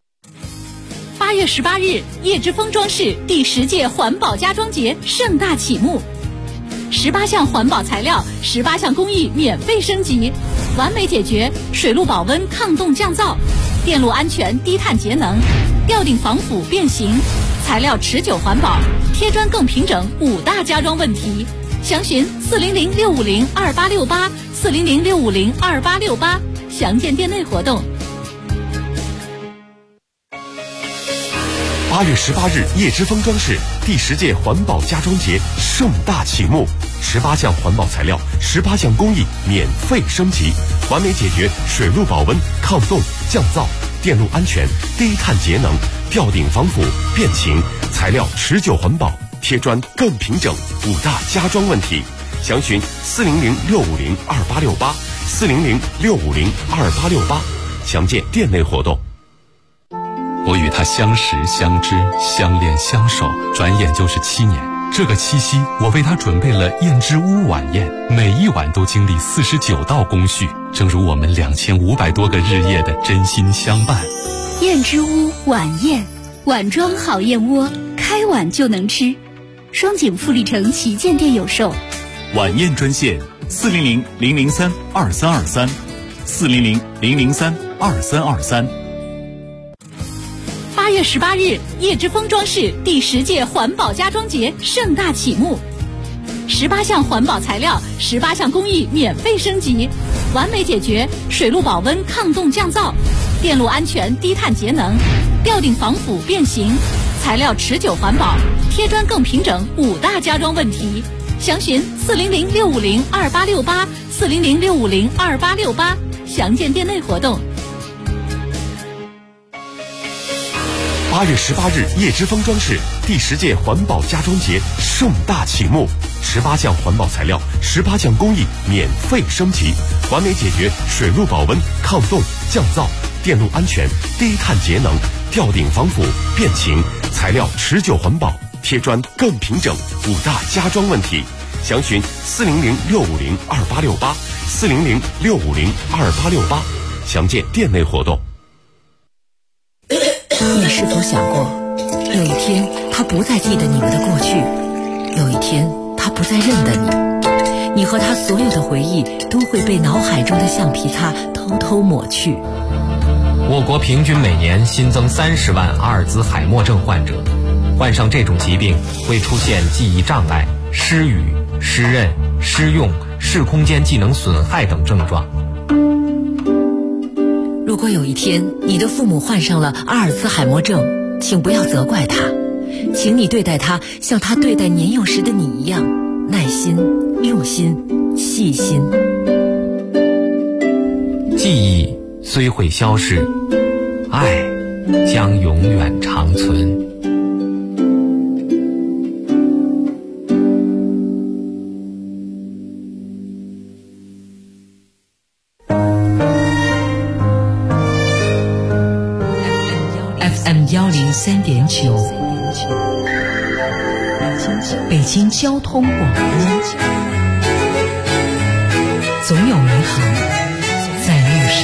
8月18日，叶之峰装饰第10届环保家装节盛大启幕，18项环保材料，18项工艺免费升级，完美解决水路保温、抗冻降噪，电路安全、低碳节能，吊顶防腐变形，材料持久环保，贴砖更平整，5大家装问题。详询400-650-2868 400-650-2868，详见店内活动。 8月18日，叶之峰装饰第10届环保家装节盛大启幕，18项环保材料、18项工艺免费升级，完美解决水路保温、抗冻、降噪、电路安全、低碳节能、吊顶防腐、变形、材料持久环保、贴砖更平整5大家装问题。详询400-650-2868，400-650-2868，详见店内活动。 我与他相识、相知、相恋、相守，转眼就是7年。这个七夕，我为他准备了燕之屋晚宴，每一晚都经历49道工序，正如我们2500多个日夜的真心相伴。 燕之屋晚宴，碗装好燕窝，开碗就能吃。双井富力城旗舰店有售。 晚宴专线400-003-2323，400-003-2323。 8月18日，叶之峰装饰第10届环保家装节盛大启幕，18项环保材料、18项工艺免费升级，完美解决水路保温、抗冻、降噪、电路安全、低碳节能、吊顶防腐、变形、材料持久环保、贴砖更平整5大家装问题。详询400-650-2868，400-650-2868，详见店内活动。 8月18日，叶之峰装饰第10届环保家装节盛大启幕，18项环保材料、18项工艺免费升级，完美解决水路保温、抗冻、降噪、电路安全、低碳节能、吊顶防腐、变形、材料持久环保、贴砖更平整5大家装问题。详询400-650-2868，400-650-2868，详见店内活动。 你是否想过，有一天他不再记得你们的过去，有一天他不再认得你，你和他所有的回忆都会被脑海中的橡皮擦偷偷抹去。 我国平均每年新增30万阿尔兹海默症患者，患上这种疾病会出现记忆障碍、失语、失认、失用、视空间技能损害等症状。 如果有一天你的父母患上了阿尔兹海默症，请不要责怪他，请你对待他像他对待年幼时的你一样，耐心、用心、细心。 记忆虽会消失，爱将永远长存。 103.9，北京交通广播，总有美好在路上。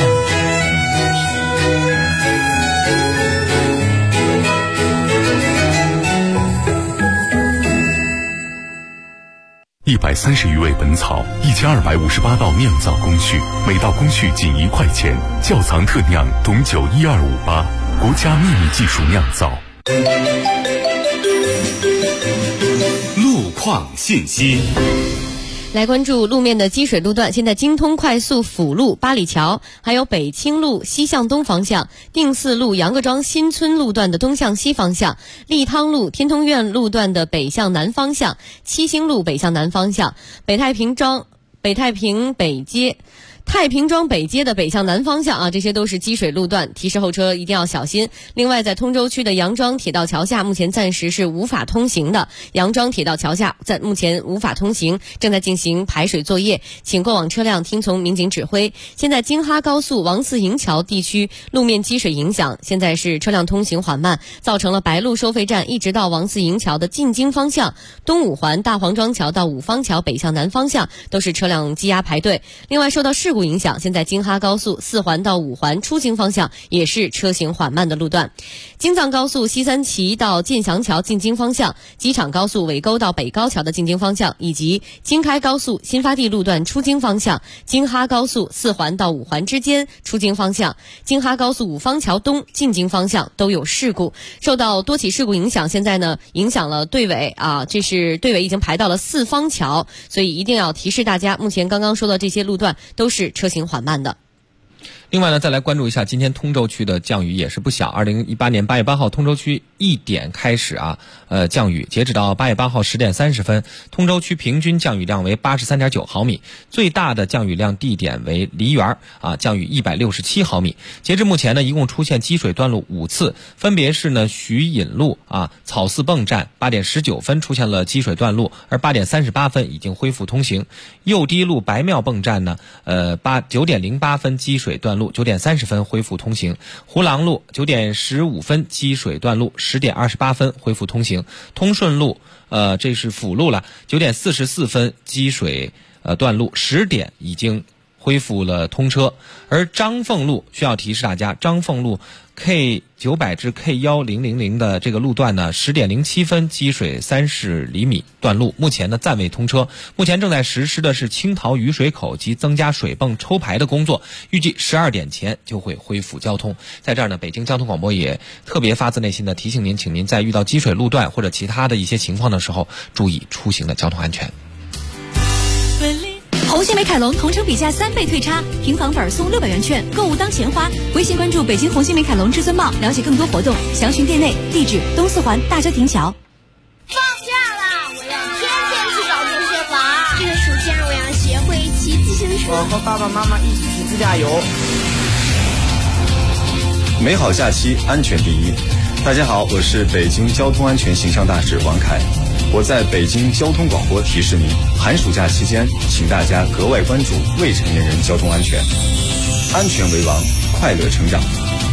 130余味本草，1258道酿造工序，每道工序仅1块钱，窖藏特酿董酒12588，国家秘密技术酿造。 路况信息。 来关注路面的积水路段，现在京通快速辅路八里桥，还有北清路西向东方向，定四路杨各庄新村路段的东向西方向，利汤路天通苑路段的北向南方向，七星路北向南方向，太平庄北街的北向南方向这些都是积水路段，提示后车一定要小心。另外，在通州区的杨庄铁道桥下，目前暂时是无法通行的。杨庄铁道桥下目前无法通行，正在进行排水作业，请过往车辆听从民警指挥。现在京哈高速王四营桥地区路面积水影响，现在是车辆通行缓慢，造成了白鹿收费站一直到王四营桥的进京方向，东五环大黄庄桥到五方桥北向南方向都是车辆积压排队。另外，受到事故影响，现在京哈高速4环到5环出京方向也是车行缓慢的路段。京藏高速西三旗到建祥桥进京方向，机场高速尾沟到北高桥的进京方向，以及京开高速新发地路段出京方向，京哈高速4环到5环之间出京方向，京哈高速五方桥东进京方向都有事故。受到多起事故影响，现在呢影响了队尾这是队尾已经排到了4方桥，所以一定要提示大家，目前刚刚说的这些路段都是车行缓慢的。 另外呢，再来关注一下今天通州区的降雨也是不小。2018年8月8号，通州区1点开始降雨，截止到8月8号10点30分，通州区平均降雨量为83.9毫米，最大的降雨量地点为梨园降雨167毫米。截至目前呢，一共出现积水断路5次，分别是呢徐引路草寺泵站8点19分出现了积水断路，而8点38分已经恢复通行。右堤路白庙泵站呢9点08分积水断路，9点30分恢复通行。湖廊路9点15分积水断路，10点28分恢复通行。通顺路这是辅路了，9点44分积水断路，10点已经恢复了通车。而张凤路需要提示大家，张凤路 K900 至 K1000 的这个路段呢，10点07分积水30厘米断路，目前呢暂未通车。目前正在实施的是清淘雨水口及增加水泵抽排的工作，预计12点前就会恢复交通。在这儿呢，北京交通广播也特别发自内心的提醒您，请您在遇到积水路段或者其他的一些情况的时候，注意出行的交通安全。 红星美凯龙同城比价3倍退差，平房本送600元券，购物当钱花。微信关注北京红星美凯龙至尊茂，了解更多活动，详询店内。地址：东四环大郊亭桥。 放假啦！我要天天去找健身房。这个暑假我要学会骑自行车。 我和爸爸妈妈一起去自驾游。 美好假期，安全第一。大家好，我是北京交通安全形象大使王凯。我在北京交通广播提示您，寒暑假期间，请大家格外关注未成年人交通安全，安全为王，快乐成长。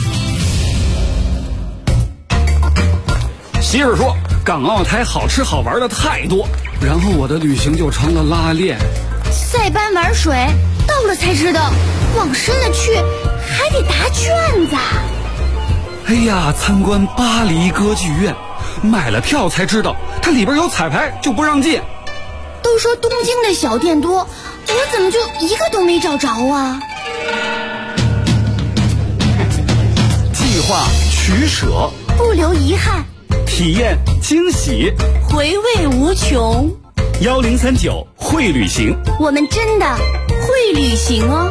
媳妇说，港澳台好吃好玩的太多，然后我的旅行就成了拉练。 塞班玩水，到了才知道，往深了去还得答卷子。 哎呀，参观巴黎歌剧院，买了票才知道它里边有彩排，就不让进。 都说东京的小店多，我怎么就一个都没找着啊？ 计划取舍， 不留遗憾， 体验惊喜， 回味无穷。 1039会旅行， 我们真的会旅行哦。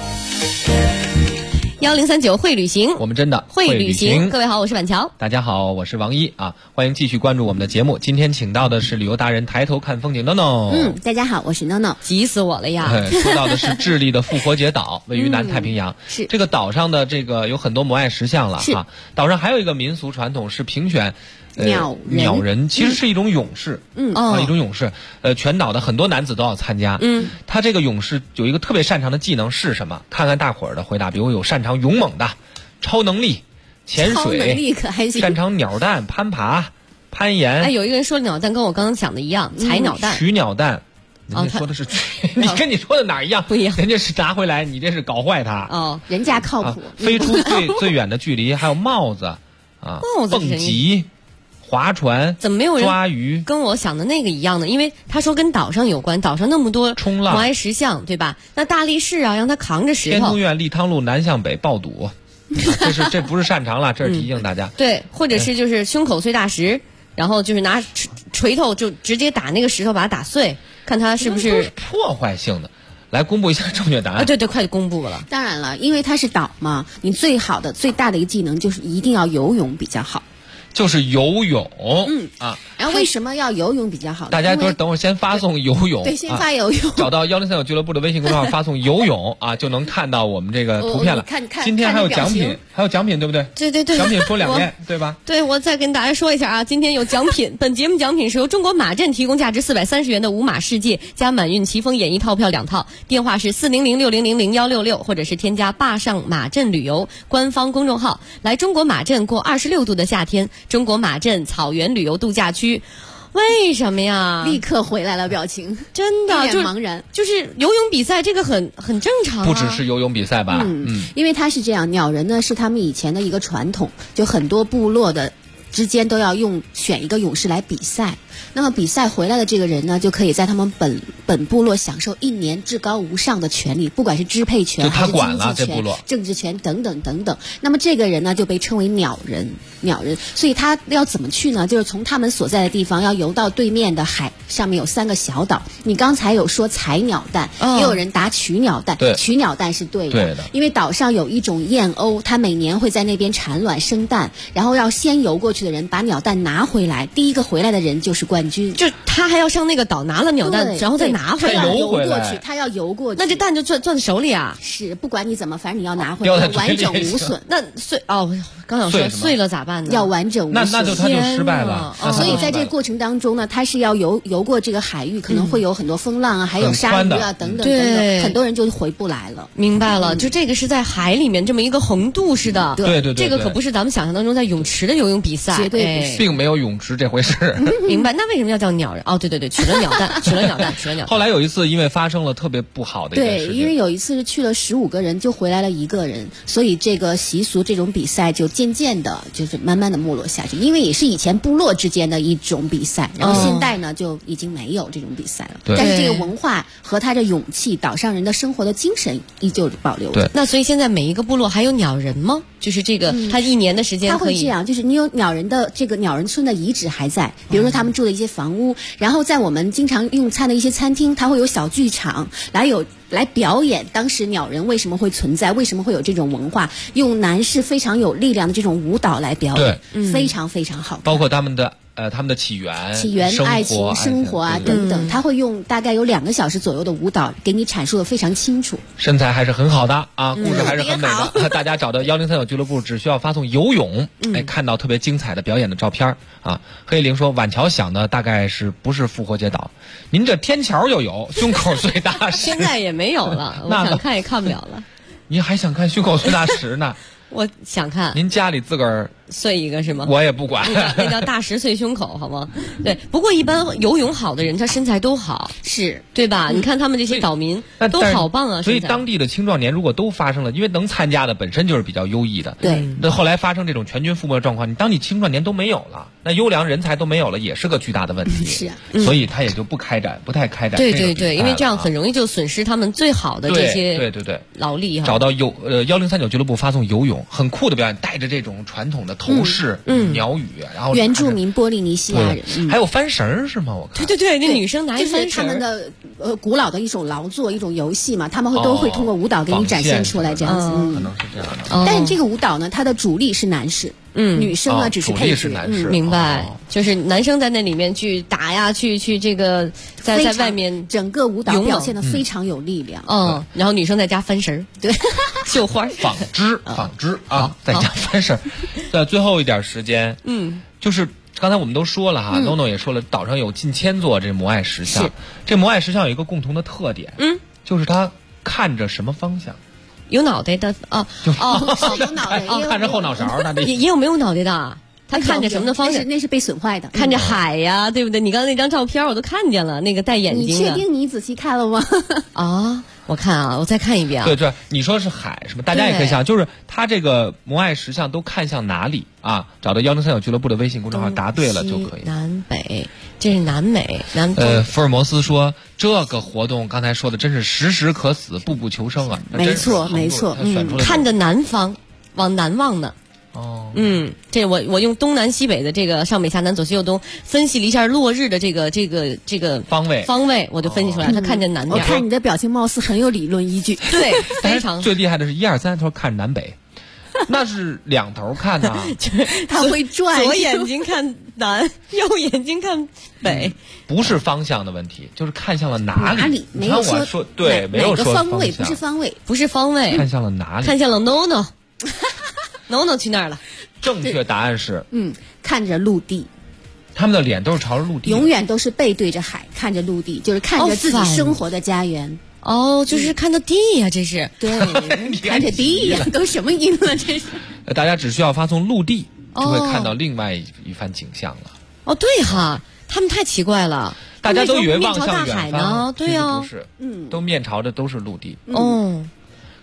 1039会旅行， 我们真的会旅行。各位好，我是板桥。 大家好，我是王一欢迎继续关注我们的节目。今天请到的是旅游达人，抬头看风景NONO。 大家好，我是NONO。 急死我了呀！ 说到的是智利的复活节岛，位于南太平洋。 是这个岛上的这个有很多摩艾石像了岛上还有一个民俗传统是评选鸟人，其实是一种勇士，一种勇士。全岛的很多男子都要参加。他这个勇士有一个特别擅长的技能是什么？看看大伙儿的回答，比如有擅长勇猛的、超能力、潜水、 超能力可还行， 擅长鸟蛋、攀爬、攀岩。 有一个人说鸟蛋跟我刚刚讲的一样，采鸟蛋、 取鸟蛋。人家说的是你跟你说的哪儿一样？ 不一样， 人家是拿回来，你这是搞坏它。 人家靠谱。 飞出最远的距离，还有帽子蹦极。划船怎么没有人抓鱼跟我想的那个一样呢？因为他说跟岛上有关，岛上那么多冲浪摩艾石像，对吧？那大力士让他扛着石头。 天通苑利汤路南向北抱堵，这不是擅长了，这是提醒大家。 对，或者是就是胸口碎大石，然后就是拿锤头就直接打那个石头，把它打碎，看他是不是破坏性的。来公布一下正确答案。 对，快公布了。 当然了，因为它是岛嘛，你最好的最大的一个技能就是一定要游泳比较好。 就是游泳， 然后为什么要游泳比较好？ 大家等会儿先发送游泳， 对，先发游泳， 找到1039俱乐部的微信公众号发送游泳就能看到我们这个图片了。今天还有奖品，对不对？ 对， 奖品说2遍，对吧？ 对，我再跟大家说一下今天有奖品。本节目奖品是由中国马镇提供价值430元的五马世界加满运奇峰演艺套票2套，电话是400600166，或者是添加坝上马镇旅游官方公众号，来中国马镇过26度的夏天。中国马镇草原旅游度假区，为什么呀？ 立刻回来了表情， 真的一脸茫然。 就是游泳比赛，这个很正常不只是游泳比赛吧？ 因为它是这样，鸟人呢是他们以前的一个传统，就很多部落的之间都要选一个勇士来比赛。那么比赛回来的这个人呢，就可以在他们本部落享受1年至高无上的权利，不管是支配权还是经济权、政治权等等等等。那么这个人呢，就被称为鸟人。所以他要怎么去呢？就是从他们所在的地方要游到对面的海，上面有3个小岛。你刚才有说采鸟蛋，也有人打取鸟蛋，取鸟蛋是对的，因为岛上有一种燕鸥，它每年会在那边产卵生蛋，然后要先游过去的人把鸟蛋拿回来，第一个回来的人就是冠军。 就他还要上那个岛拿了鸟蛋，然后再拿回来， 游过去，他要游过去， 那这蛋就攥在手里啊？ 是，不管你怎么，反正你要拿回来，完整无损。 那刚想说碎了咋办呢？ 要完整无损， 那就他就失败了。 所以在这个过程当中呢，他是要游过这个海域，可能会有很多风浪啊，还有鲨鱼啊等等等等，很多人就回不来了。 明白了，就这个是在海里面这么一个横渡式的， 对， 这个可不是咱们想象当中在泳池的游泳比赛， 绝对不是， 并没有泳池这回事。 明白？那为什么要叫鸟人？哦，对，取了鸟蛋。 后来有一次，因为发生了特别不好的一件事情， 对，因为有一次是去了15个人，就回来了1个人，所以这个习俗这种比赛就渐渐的，就是慢慢的没落下去。因为也是以前部落之间的一种比赛，然后现在呢就已经没有这种比赛了。但是这个文化和他的勇气，岛上人的生活的精神依旧保留着。 那所以现在每一个部落还有鸟人吗？就是这个，他1年的时间他会这样，就是你有鸟人的这个鸟人村的遗址还在，比如说他们住的一些房屋，然后在我们经常用餐的一些餐厅，它会有小剧场来表演当时鸟人为什么会存在，为什么会有这种文化，用男士非常有力量的这种舞蹈来表演，非常非常好看。 包括他们的起源、 爱情、生活啊等等，他会用大概有2个小时左右的舞蹈给你阐述的非常清楚。 身材还是很好的啊，故事还是很美的。大家找到1039俱乐部，只需要发送游泳，看到特别精彩的表演的照片啊。何以玲说，晚桥想的大概是不是复活节岛？您这天桥就有胸口碎大石， 现在也没有了，我想看也看不了了。 你还想看胸口碎大石呢？ 我想看。 您家里自个儿碎一个是吗？ 我也不管， 那叫大石碎胸口，好吗？对，不过一般游泳好的人，他身材都好， 是对吧？你看他们这些岛民都好棒啊！ 所以当地的青壮年如果都发生了，因为能参加的本身就是比较优异的， 对。 那后来发生这种全军覆没的状况，当你青壮年都没有了，那优良人才都没有了，也是个巨大的问题。 是啊， 所以他也就不太开展。 对，因为这样很容易就损失他们最好的这些对劳力哈。 找到1039俱乐部发送游泳，很酷的表演，带着这种传统的头饰。鸟语，然后原住民波利尼西亚人， 还有翻绳是吗？我看对，那女生拿一翻绳， 就是他们的古老的一种劳作，一种游戏嘛，他们都会通过舞蹈给你展现出来这样子。 可能是这样的。 但是这个舞蹈呢，它的主力是男士，女生呢只是配角。 明白，就是男生在那里面去打呀，去这个在外面整个舞蹈表现的非常有力量。 然后女生在家翻绳， 对， 绣花， 纺织啊，在家翻绳。在最后一点时间，就是刚才我们都说了哈，NONO 也说了，岛上有近1000座这摩艾石像。这摩艾石像有一个共同的特点，就是它看着什么方向？ 有脑袋的是有脑袋， 看着后脑勺， 也有没有脑袋的？他看着什么的方向？ 那是被损坏的， 看着海呀，对不对？你刚才那张照片我都看见了，那个带眼睛的。 你确定你仔细看了吗？ 我看啊，我再看一遍啊。 对，你说是海是吧？大家也可以想，就是它这个摩艾石像都看向哪里啊？找到1039俱乐部的微信公众号，答对了就可以。 南北，这是南美南东。 福尔摩斯说这个活动刚才说的真是时时可死，步步求生啊！ 没错， 看着南方，往南望呢。这我用东南西北的这个上北下南左西右东分析了一下落日的这个方位， 我就分析出来，他看见南边。 我看你的表情貌似很有理论依据。 对，非常。 最厉害的是1、2、3，他说看南北，那是2头看呐， 他会转， 左眼睛看南，右眼睛看北， 不是方向的问题，就是看向了哪里。 没有说对，没有说方位， 不是方位， 看向了哪里？ 看向了 NONO 去那儿了。 正确答案是看着陆地。 他们的脸都是朝着陆地， 永远都是背对着海，看着陆地，就是看着自己生活的家园。 就是看着地呀，这是对，看着地呀，都什么音了？这是。 大家只需要发送陆地，就会看到另外一番景象了。 对哈，他们太奇怪了， 大家都以为望向远方呢，对呀， 不是，都面朝着都是陆地。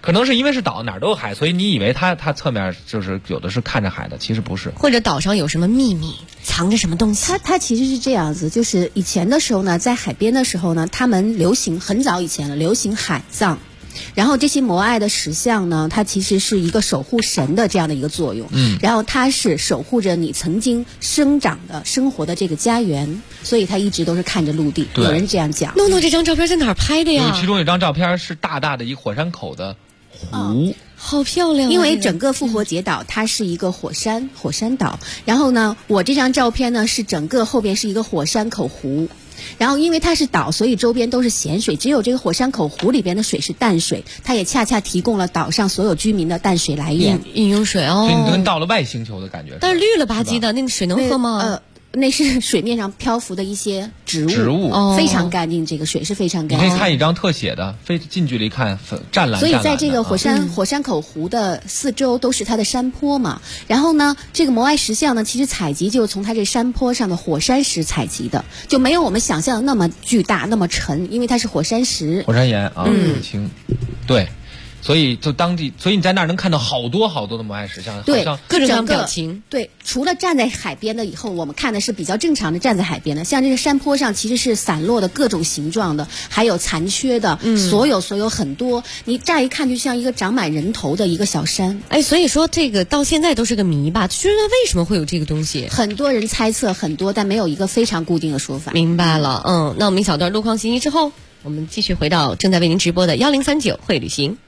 可能是因为是岛哪儿都有海，所以你以为它侧面就是有的是看着海的，其实不是。 或者岛上有什么秘密，藏着什么东西？ 它其实是这样子，就是以前的时候呢，在海边的时候呢，他们很早以前了，流行海葬。然后这些摩艾的石像呢，它其实是一个守护神的这样的一个作用。然后它是守护着你曾经生活的这个家园，所以它一直都是看着陆地。有人这样讲。 诺诺这张照片在哪儿拍的呀？ 其中有一张照片是大大的一个火山口的湖。 好漂亮！ 因为整个复活节岛它是一个火山岛，然后呢，我这张照片呢是整个后边是一个火山口湖。然后因为它是岛，所以周边都是咸水，只有这个火山口湖里边的水是淡水，它也恰恰提供了岛上所有居民的淡水来源， 饮用水哦。 所以你跟到了外星球的感觉。 但是绿了吧唧的，那个水能喝吗？ 那是水面上漂浮的一些植物，非常干净。这个水是非常干净。 你可以看一张特写的，近距离看湛蓝。 所以在这个火山口湖的四周都是它的山坡嘛。然后呢，这个摩艾石像呢，其实采集就是从它这山坡上的火山石采集的，就没有我们想象的那么巨大、那么沉，因为它是火山石、 火山岩啊，很轻，对。所以你在那儿能看到好多的摩艾石像， 对， 各种表情。 对，除了站在海边的以后，我们看的是比较正常的站在海边的，像这个山坡上其实是散落的各种形状的，还有残缺的，所有很多，你乍一看就像一个长满人头的一个小山。 哎，所以说这个到现在都是个谜吧？就是为什么会有这个东西？ 很多人猜测很多，但没有一个非常固定的说法。 明白了，那我们一小段路况信息之后，我们继续回到正在为您直播的1039会旅行。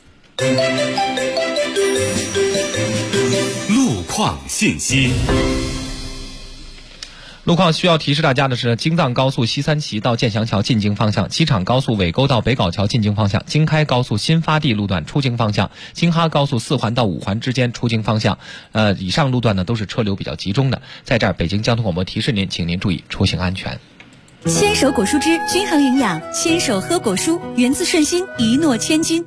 路况信息。 路况需要提示大家的是，京藏高速西三旗到建祥桥进京方向，机场高速尾沟到北碏桥进京方向，京开高速新发地路段出京方向，京哈高速4环到5环之间出京方向。以上路段呢都是车流比较集中的。在这儿，北京交通广播提示您，请您注意出行安全。 牵手果蔬汁均衡营养，牵手喝果蔬，源自顺心，一诺千金。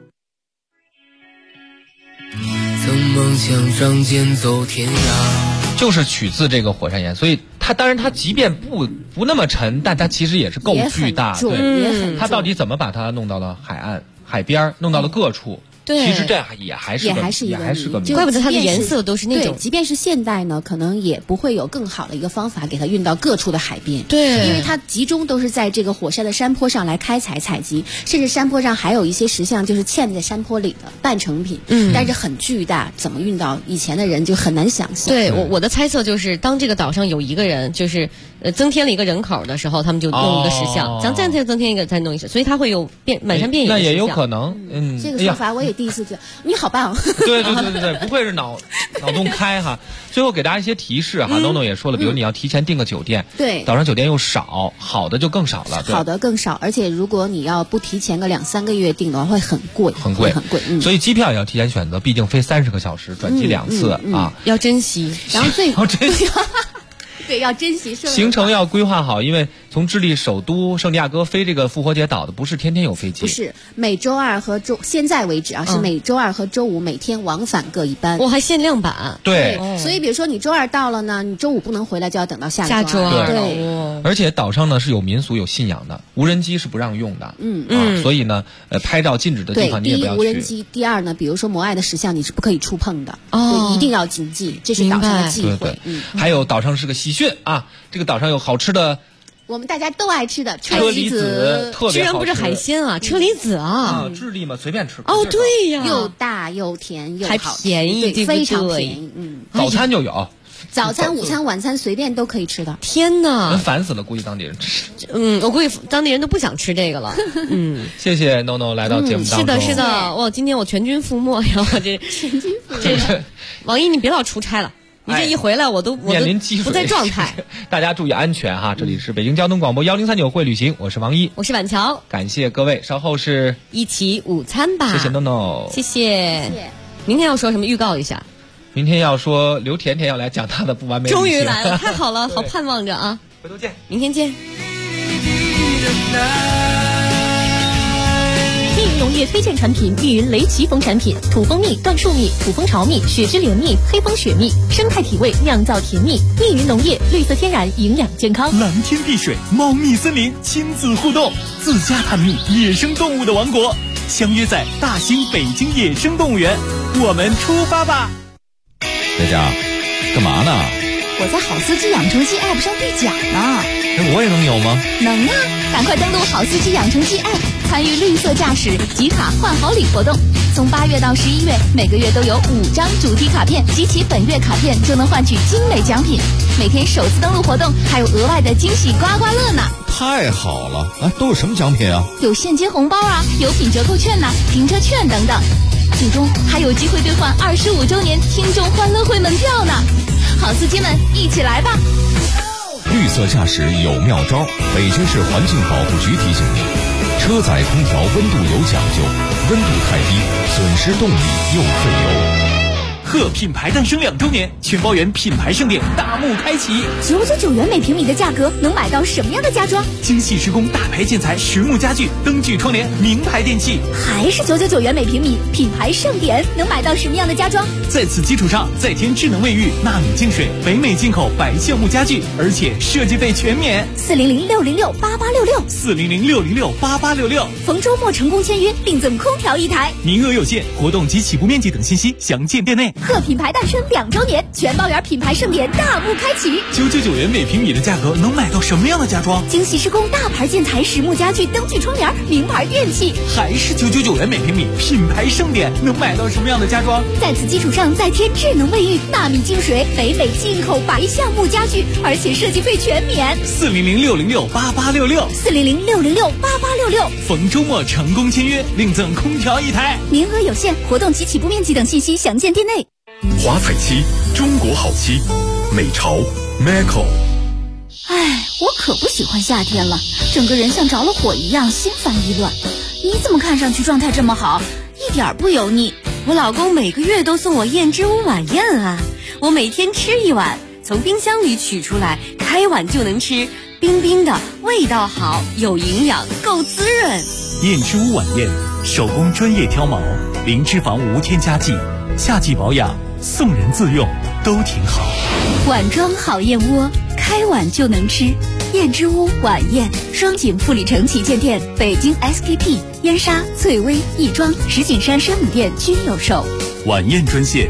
曾梦想仗剑走天涯， 就是取自这个火山岩，所以当然它即便不那么沉，但它其实也是够巨大。对，它到底怎么把它弄到了海边，弄到了各处？ 对， 其实这也还是个谜， 怪不得它的颜色都是那种。 对，即便是现代呢，可能也不会有更好的一个方法给它运到各处的海边。 对， 因为它集中都是在这个火山的山坡上来采集，甚至山坡上还有一些石像就是嵌在山坡里的半成品，但是很巨大，怎么运到以前的人就很难想象。 对，我的猜测就是，当这个岛上有一个人就是增添了一个人口的时候，他们就弄一个石像，咱再增添一个，再弄一个，所以它会有满山遍野的石像。 那也有可能， 这个说法我也第一次听，你好棒！ 对，不愧是脑洞开哈。最后给大家一些提示哈，NONO也说了，比如你要提前订个酒店， 对， 岛上酒店又少，好的就更少了， 好的更少，而且如果你要不提前个2-3个月订的话，会很贵。 所以机票也要提前选择，毕竟飞30个小时，转机2次啊， 要珍惜。 然后要珍惜。 对，要珍惜行程要规划好，因为从智利首都圣地亚哥飞这个复活节岛的不是天天有飞机， 不是每周二和现在为止啊，是每周二和周五每天往返各一班， 我还限量版。 对， 所以比如说你周二到了呢，你周五不能回来，就要等到下周二。 对， 而且岛上呢是有民俗有信仰的，无人机是不让用的。所以呢，拍照禁止的地方你也不要去。 第一无人机，第二呢，比如说摩艾的石像你是不可以触碰的，对，一定要谨记，这是岛上的忌讳。 还有岛上是个喜讯啊。这个岛上有好吃的， 我们大家都爱吃的车厘子，特别好吃。 居然不是海鲜啊，车厘子啊！ 智利嘛，随便吃。 哦，对呀， 又大又甜又好， 还便宜， 对，非常便宜。 早餐就有， 早餐、午餐、晚餐随便都可以吃的。 天哪， 人烦死了，估计当地人吃。 我估计当地人都不想吃这个了。 谢谢 NONO 来到节目当中。 是的，哇，今天我全军覆没呀！我这全军覆没。王一，你别老出差了。你这一回来，我都面临积水， 不在状态。 大家注意安全哈！这里是北京交通广播1039会旅行，我是王一， 我是婉乔， 感谢各位。稍后是一起午餐吧。 谢谢 NONO， 谢谢。明天要说什么？预告一下。 明天要说刘甜甜要来讲她的不完美旅行。 终于来了，太好了，好盼望着啊！ 回头见， 明天见。 密云农业推荐产品：密云雷奇蜂产品，土蜂蜜、椴树蜜、土蜂巢蜜、雪之莲蜜、黑蜂雪蜜，生态体味，酿造甜蜜。密云农业，绿色天然，营养健康。 蓝天碧水，茂密森林，亲子互动，自家探秘野生动物的王国。 相约在大兴北京野生动物园。我们出发吧！ 佳佳，干嘛呢？ 我在好司机养成记 App 上兑奖呢。 我也能有吗？ 能啊！赶快登录好司机养成记 App， 参与绿色驾驶集卡换好礼活动。从8月到11月，每个月都有5张主题卡片，集齐本月卡片就能换取精美奖品。每天首次登录活动还有额外的惊喜刮刮乐呢！ 太好了！都有什么奖品啊？ 有现金红包啊，有品折扣券停车券等等。最终还有机会兑换25周年听众欢乐会门票呢！好司机们，一起来吧！ 绿色驾驶有妙招，北京市环境保护局提醒您：车载空调温度有讲究，温度太低，损失动力又费油。 贺品牌诞生2周年，全包圆品牌盛典大幕开启。 999元每平米的价格能买到什么样的家装？ 精细施工大牌建材实木家具、灯具窗帘、名牌电器。 还是999元每平米，品牌盛典能买到什么样的家装？ 在此基础上再添智能卫浴、纳米净水、北美进口白橡木家具，而且设计费全免。 400-606-8866，400-606-8866。逢周末成功签约，另赠空调1台， 名额有限，活动及起步面积等信息详见店内。 贺品牌诞生2周年，全包圆品牌盛典大幕开启。 999元每平米的价格能买到什么样的家装？ 精细施工大牌建材实木家具、灯具窗帘、名牌电器。 还是999元每平米，品牌盛典能买到什么样的家装？ 在此基础上再添智能卫浴、纳米净水、北美进口白橡木家具，而且设计费全免。 400-606-8866，400-606-8866。逢周末成功签约，另赠空调1台， 名额有限，活动及起步面积等信息详见店内。 华彩漆，中国好漆，美潮 Macco。 我可不喜欢夏天了，整个人像着了火一样，心烦意乱。你怎么看上去状态这么好，一点不油腻？ 我老公每个月都送我燕之屋晚宴啊，我每天吃1碗，从冰箱里取出来，开碗就能吃，冰冰的，味道好，有营养，够滋润。 燕之屋晚宴，手工专业挑毛，零脂肪无添加剂，夏季保养，送人自用都挺好。 碗装好燕窝，开碗就能吃。燕之屋晚宴，双井富里城旗舰店、北京 SKP、燕莎、翠微、亦庄、石景山山姆店均有售。 晚宴专线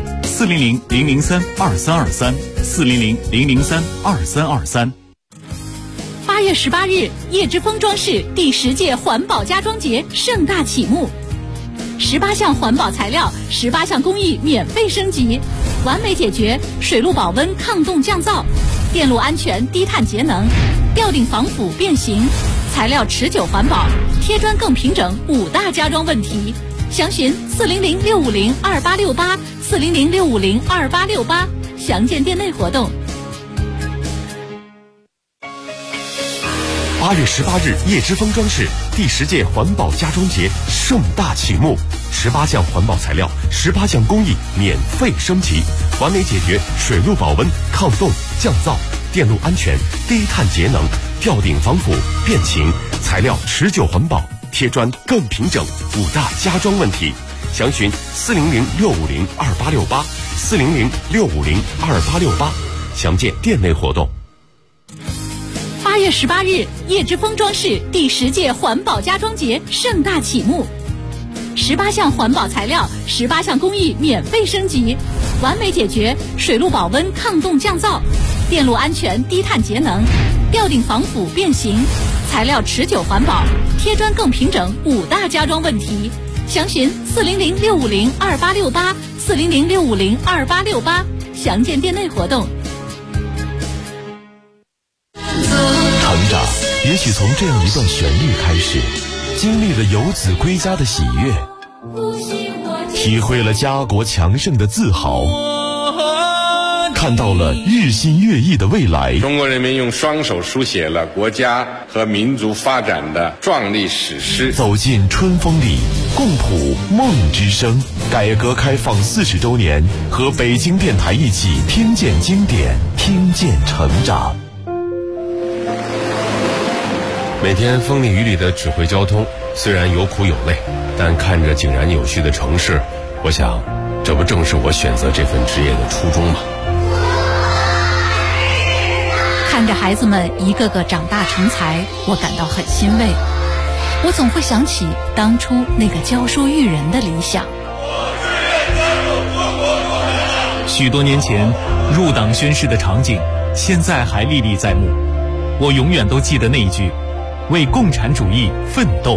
400-003-2323，400-003-2323。 8月18日，叶之峰装饰第10届环保家装节盛大启幕，18项环保材料，18项工艺免费升级，完美解决水路保温、抗冻降噪、电路安全、低碳节能、吊顶防腐变形、材料持久环保、贴砖更平整5大家装问题。详询400-650-2868，400-650-2868，详见店内活动。 8月18日，叶之峰装饰第10届环保家装节盛大启幕，18项环保材料，18项工艺免费升级，完美解决水路保温、抗冻降噪、电路安全、低碳节能、吊顶防腐变形、材料持久环保、贴砖更平整5大家装问题。详询400-650-2868，400-650-2868，详见店内活动。 8月18日，叶之峰装饰第10届环保家装节盛大启幕，18项环保材料，18项工艺免费升级，完美解决水路保温、抗冻降噪、电路安全、低碳节能、吊顶防腐变形、材料持久环保、贴砖更平整5大家装问题。详询400-650-2868，400-650-2868，详见店内活动。 成长也许从这样一段旋律开始，经历了游子归家的喜悦，体会了家国强盛的自豪，看到了日新月异的未来。 中国人民用双手书写了国家和民族发展的壮丽史诗。 走进春风里，共谱梦之声。改革开放40周年，和北京电台一起听见经典，听见成长。每天风里雨里的指挥交通，虽然有苦有累，但看着井然有序的城市，我想这不正是我选择这份职业的初衷吗？ 看着孩子们一个个长大成才，我感到很欣慰。 我总会想起当初那个教书育人的理想。 许多年前入党宣誓的场景，现在还历历在目。我永远都记得那一句：为共产主义奋斗。